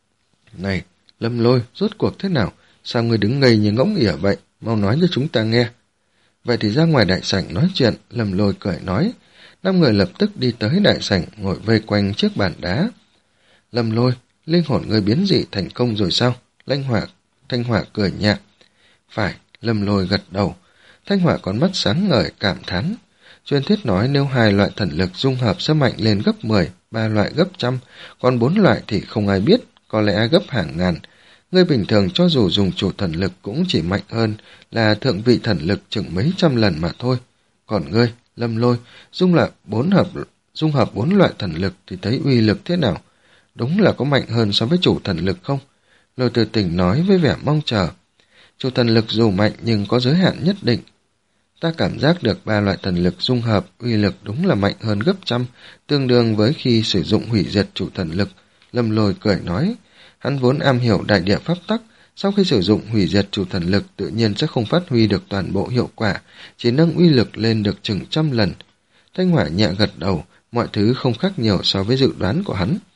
Này, Lâm Lôi, rốt cuộc thế nào? Sao ngươi đứng ngây như ngỗng ỉa vậy? Mau nói cho chúng ta nghe. Vậy thì ra ngoài đại sảnh nói chuyện, Lâm Lôi cười nói. Năm người lập tức đi tới đại sảnh, ngồi vây quanh chiếc bàn đá. Lâm Lôi, linh hồn ngươi biến dị thành công rồi sao? Lanh Hỏa, Thanh Hỏa cười nhạt. Phải, Lâm Lôi gật đầu. Thanh Hỏa con mắt sáng ngời cảm thán. Truyền thuyết nói nếu hai loại thần lực dung hợp sẽ mạnh lên gấp mười, ba loại gấp trăm, còn bốn loại thì không ai biết, có lẽ gấp hàng ngàn. Người bình thường cho dù dùng chủ thần lực cũng chỉ mạnh hơn là thượng vị thần lực chừng mấy trăm lần mà thôi. Còn ngươi, Lâm Lôi, dung lại bốn hợp dung hợp bốn loại thần lực thì thấy uy lực thế nào? Đúng là có mạnh hơn so với chủ thần lực không? Lôi Từ Tình nói với vẻ mong chờ. Chủ thần lực dù mạnh nhưng có giới hạn nhất định. Ta cảm giác được ba loại thần lực dung hợp, uy lực đúng là mạnh hơn gấp trăm, tương đương với khi sử dụng hủy diệt chủ thần lực. Lâm Lôi cười nói, hắn vốn am hiểu đại địa pháp tắc, sau khi sử dụng hủy diệt chủ thần lực tự nhiên sẽ không phát huy được toàn bộ hiệu quả, chỉ nâng uy lực lên được chừng trăm lần. Thanh Hỏa nhẹ gật đầu, mọi thứ không khác nhiều so với dự đoán của hắn.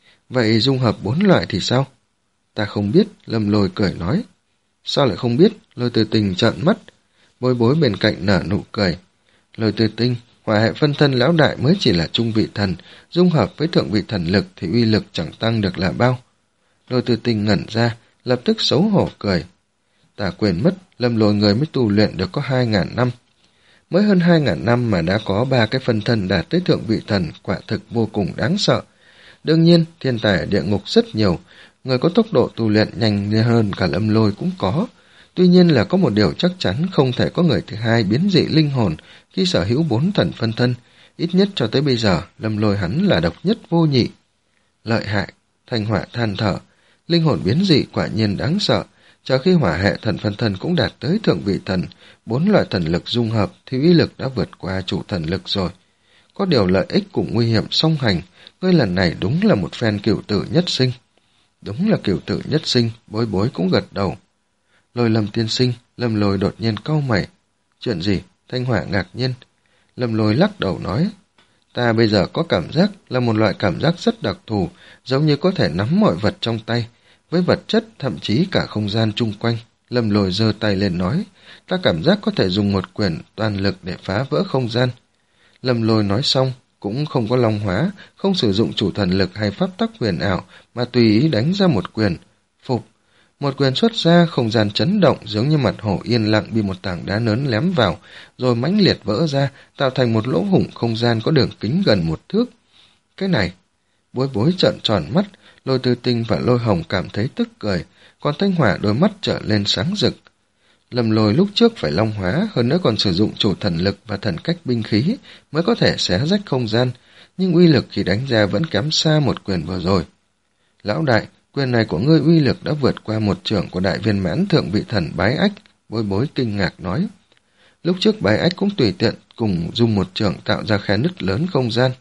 Vậy dung hợp bốn loại thì sao? Ta không biết, Lâm Lôi cười nói. Sao lại không biết? Lôi Từ Tình trợn mắt. Bối Bối bên cạnh nở nụ cười. Lôi Từ Tình, hỏa hệ phân thân lão đại mới chỉ là trung vị thần, dung hợp với thượng vị thần lực thì uy lực chẳng tăng được là bao. Lôi Từ Tình ngẩn ra, lập tức xấu hổ cười. Ta quên mất, Lâm Lôi người mới tu luyện được có hai ngàn năm. Mới hơn hai ngàn năm mà đã có ba cái phân thân đạt tới thượng vị thần, quả thực vô cùng đáng sợ. Đương nhiên, thiên tài ở địa ngục rất nhiều, người có tốc độ tu luyện nhanh hơn cả Lâm Lôi cũng có. Tuy nhiên là có một điều chắc chắn không thể có người thứ hai biến dị linh hồn khi sở hữu bốn thần phân thân. Ít nhất cho tới bây giờ, Lâm Lôi hắn là độc nhất vô nhị. Lợi hại, Thanh Hỏa than thở. Linh hồn biến dị quả nhiên đáng sợ. Chờ khi hỏa hệ thần phân thân cũng đạt tới thượng vị thần, bốn loại thần lực dung hợp thì uy lực đã vượt qua chủ thần lực rồi. Có điều lợi ích cùng nguy hiểm song hành, ngươi lần này đúng là một phen cửu tử nhất sinh. Đúng là cửu tử nhất sinh, Bối Bối cũng gật đầu. Lôi Lâm tiên sinh, Lâm Lôi đột nhiên cau mày. Chuyện gì? Thanh Hỏa ngạc nhiên. Lâm Lôi lắc đầu nói, ta bây giờ có cảm giác là một loại cảm giác rất đặc thù, giống như có thể nắm mọi vật trong tay, với vật chất, thậm chí cả không gian chung quanh. Lâm Lôi giơ tay lên nói, ta cảm giác có thể dùng một quyền toàn lực để phá vỡ không gian. Lâm Lôi nói xong, cũng không có long hóa, không sử dụng chủ thần lực hay pháp tắc huyền ảo, mà tùy ý đánh ra một quyền. Phục! Một quyền xuất ra, không gian chấn động giống như mặt hồ yên lặng bị một tảng đá lớn ném vào, rồi mãnh liệt vỡ ra, tạo thành một lỗ hổng không gian có đường kính gần một thước. Cái này! Bối Bối trợn tròn mắt, Lôi Tư Tinh và Lôi Hồng cảm thấy tức cười, còn Thanh Hỏa đôi mắt trở lên sáng rực. Lâm Lôi lúc trước phải long hóa, hơn nữa còn sử dụng chủ thần lực và thần cách binh khí mới có thể xé rách không gian, nhưng uy lực khi đánh ra vẫn kém xa một quyền vừa rồi. Lão đại, quyền này của ngươi uy lực đã vượt qua một trưởng của đại viên mãn thượng vị thần Bái Ách, Bối Bối kinh ngạc nói. Lúc trước Bái Ách cũng tùy tiện cùng dùng một trưởng tạo ra khe nứt lớn không gian.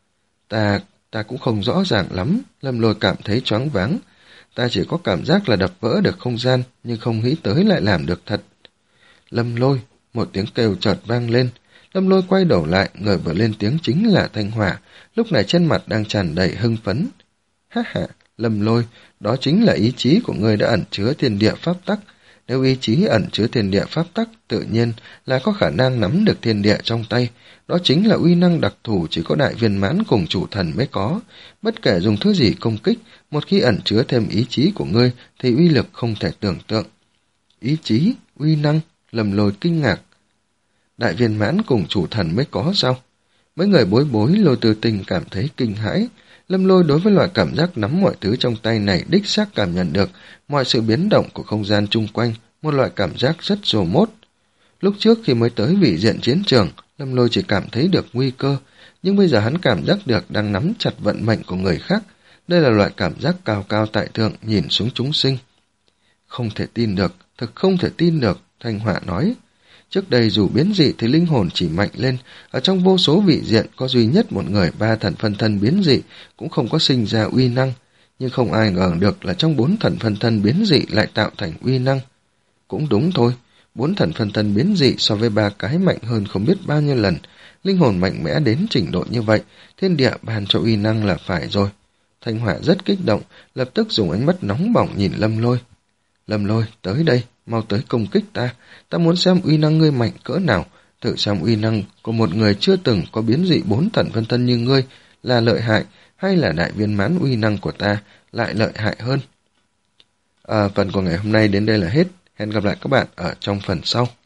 Ta, ta cũng không rõ ràng lắm, Lâm Lôi cảm thấy choáng váng. Ta chỉ có cảm giác là đập vỡ được không gian, nhưng không nghĩ tới lại làm được thật. Lâm Lôi, một tiếng kêu chợt vang lên. Lâm Lôi quay đầu lại, người vừa lên tiếng chính là Thanh Hỏa, lúc này trên mặt đang tràn đầy hưng phấn. Ha ha, Lâm Lôi, đó chính là ý chí của ngươi đã ẩn chứa thiên địa pháp tắc. Nếu ý chí ẩn chứa thiên địa pháp tắc, tự nhiên là có khả năng nắm được thiên địa trong tay. Đó chính là uy năng đặc thù chỉ có đại viên mãn cùng chủ thần mới có. Bất kể dùng thứ gì công kích, một khi ẩn chứa thêm ý chí của ngươi thì uy lực không thể tưởng tượng. Ý chí, uy năng, Lâm Lôi kinh ngạc. Đại viên mãn cùng chủ thần mới có sao? Mấy người bối bối Lôi Tư Tinh cảm thấy kinh hãi. Lâm Lôi đối với loại cảm giác nắm mọi thứ trong tay này đích xác cảm nhận được mọi sự biến động của không gian chung quanh, một loại cảm giác rất rồ mốt. Lúc trước khi mới tới vị diện chiến trường, Lâm Lôi chỉ cảm thấy được nguy cơ, nhưng bây giờ hắn cảm giác được đang nắm chặt vận mệnh của người khác. Đây là loại cảm giác cao cao tại thượng nhìn xuống chúng sinh. Không thể tin được, thực không thể tin được, Thanh Họa nói. Trước đây dù biến dị thì linh hồn chỉ mạnh lên, ở trong vô số vị diện có duy nhất một người ba thần phân thân biến dị cũng không có sinh ra uy năng, nhưng không ai ngờ được là trong bốn thần phân thân biến dị lại tạo thành uy năng. Cũng đúng thôi, bốn thần phân thân biến dị so với ba cái mạnh hơn không biết bao nhiêu lần, linh hồn mạnh mẽ đến trình độ như vậy, thiên địa ban cho uy năng là phải rồi. Thanh Họa rất kích động, lập tức dùng ánh mắt nóng bỏng nhìn Lâm Lôi. Lâm Lôi, tới đây, mau tới công kích ta, ta muốn xem uy năng ngươi mạnh cỡ nào, thử xem uy năng của một người chưa từng có biến dị bốn thần phân thân như ngươi là lợi hại, hay là đại viên mãn uy năng của ta lại lợi hại hơn. À, phần của ngày hôm nay đến đây là hết, hẹn gặp lại các bạn ở trong phần sau.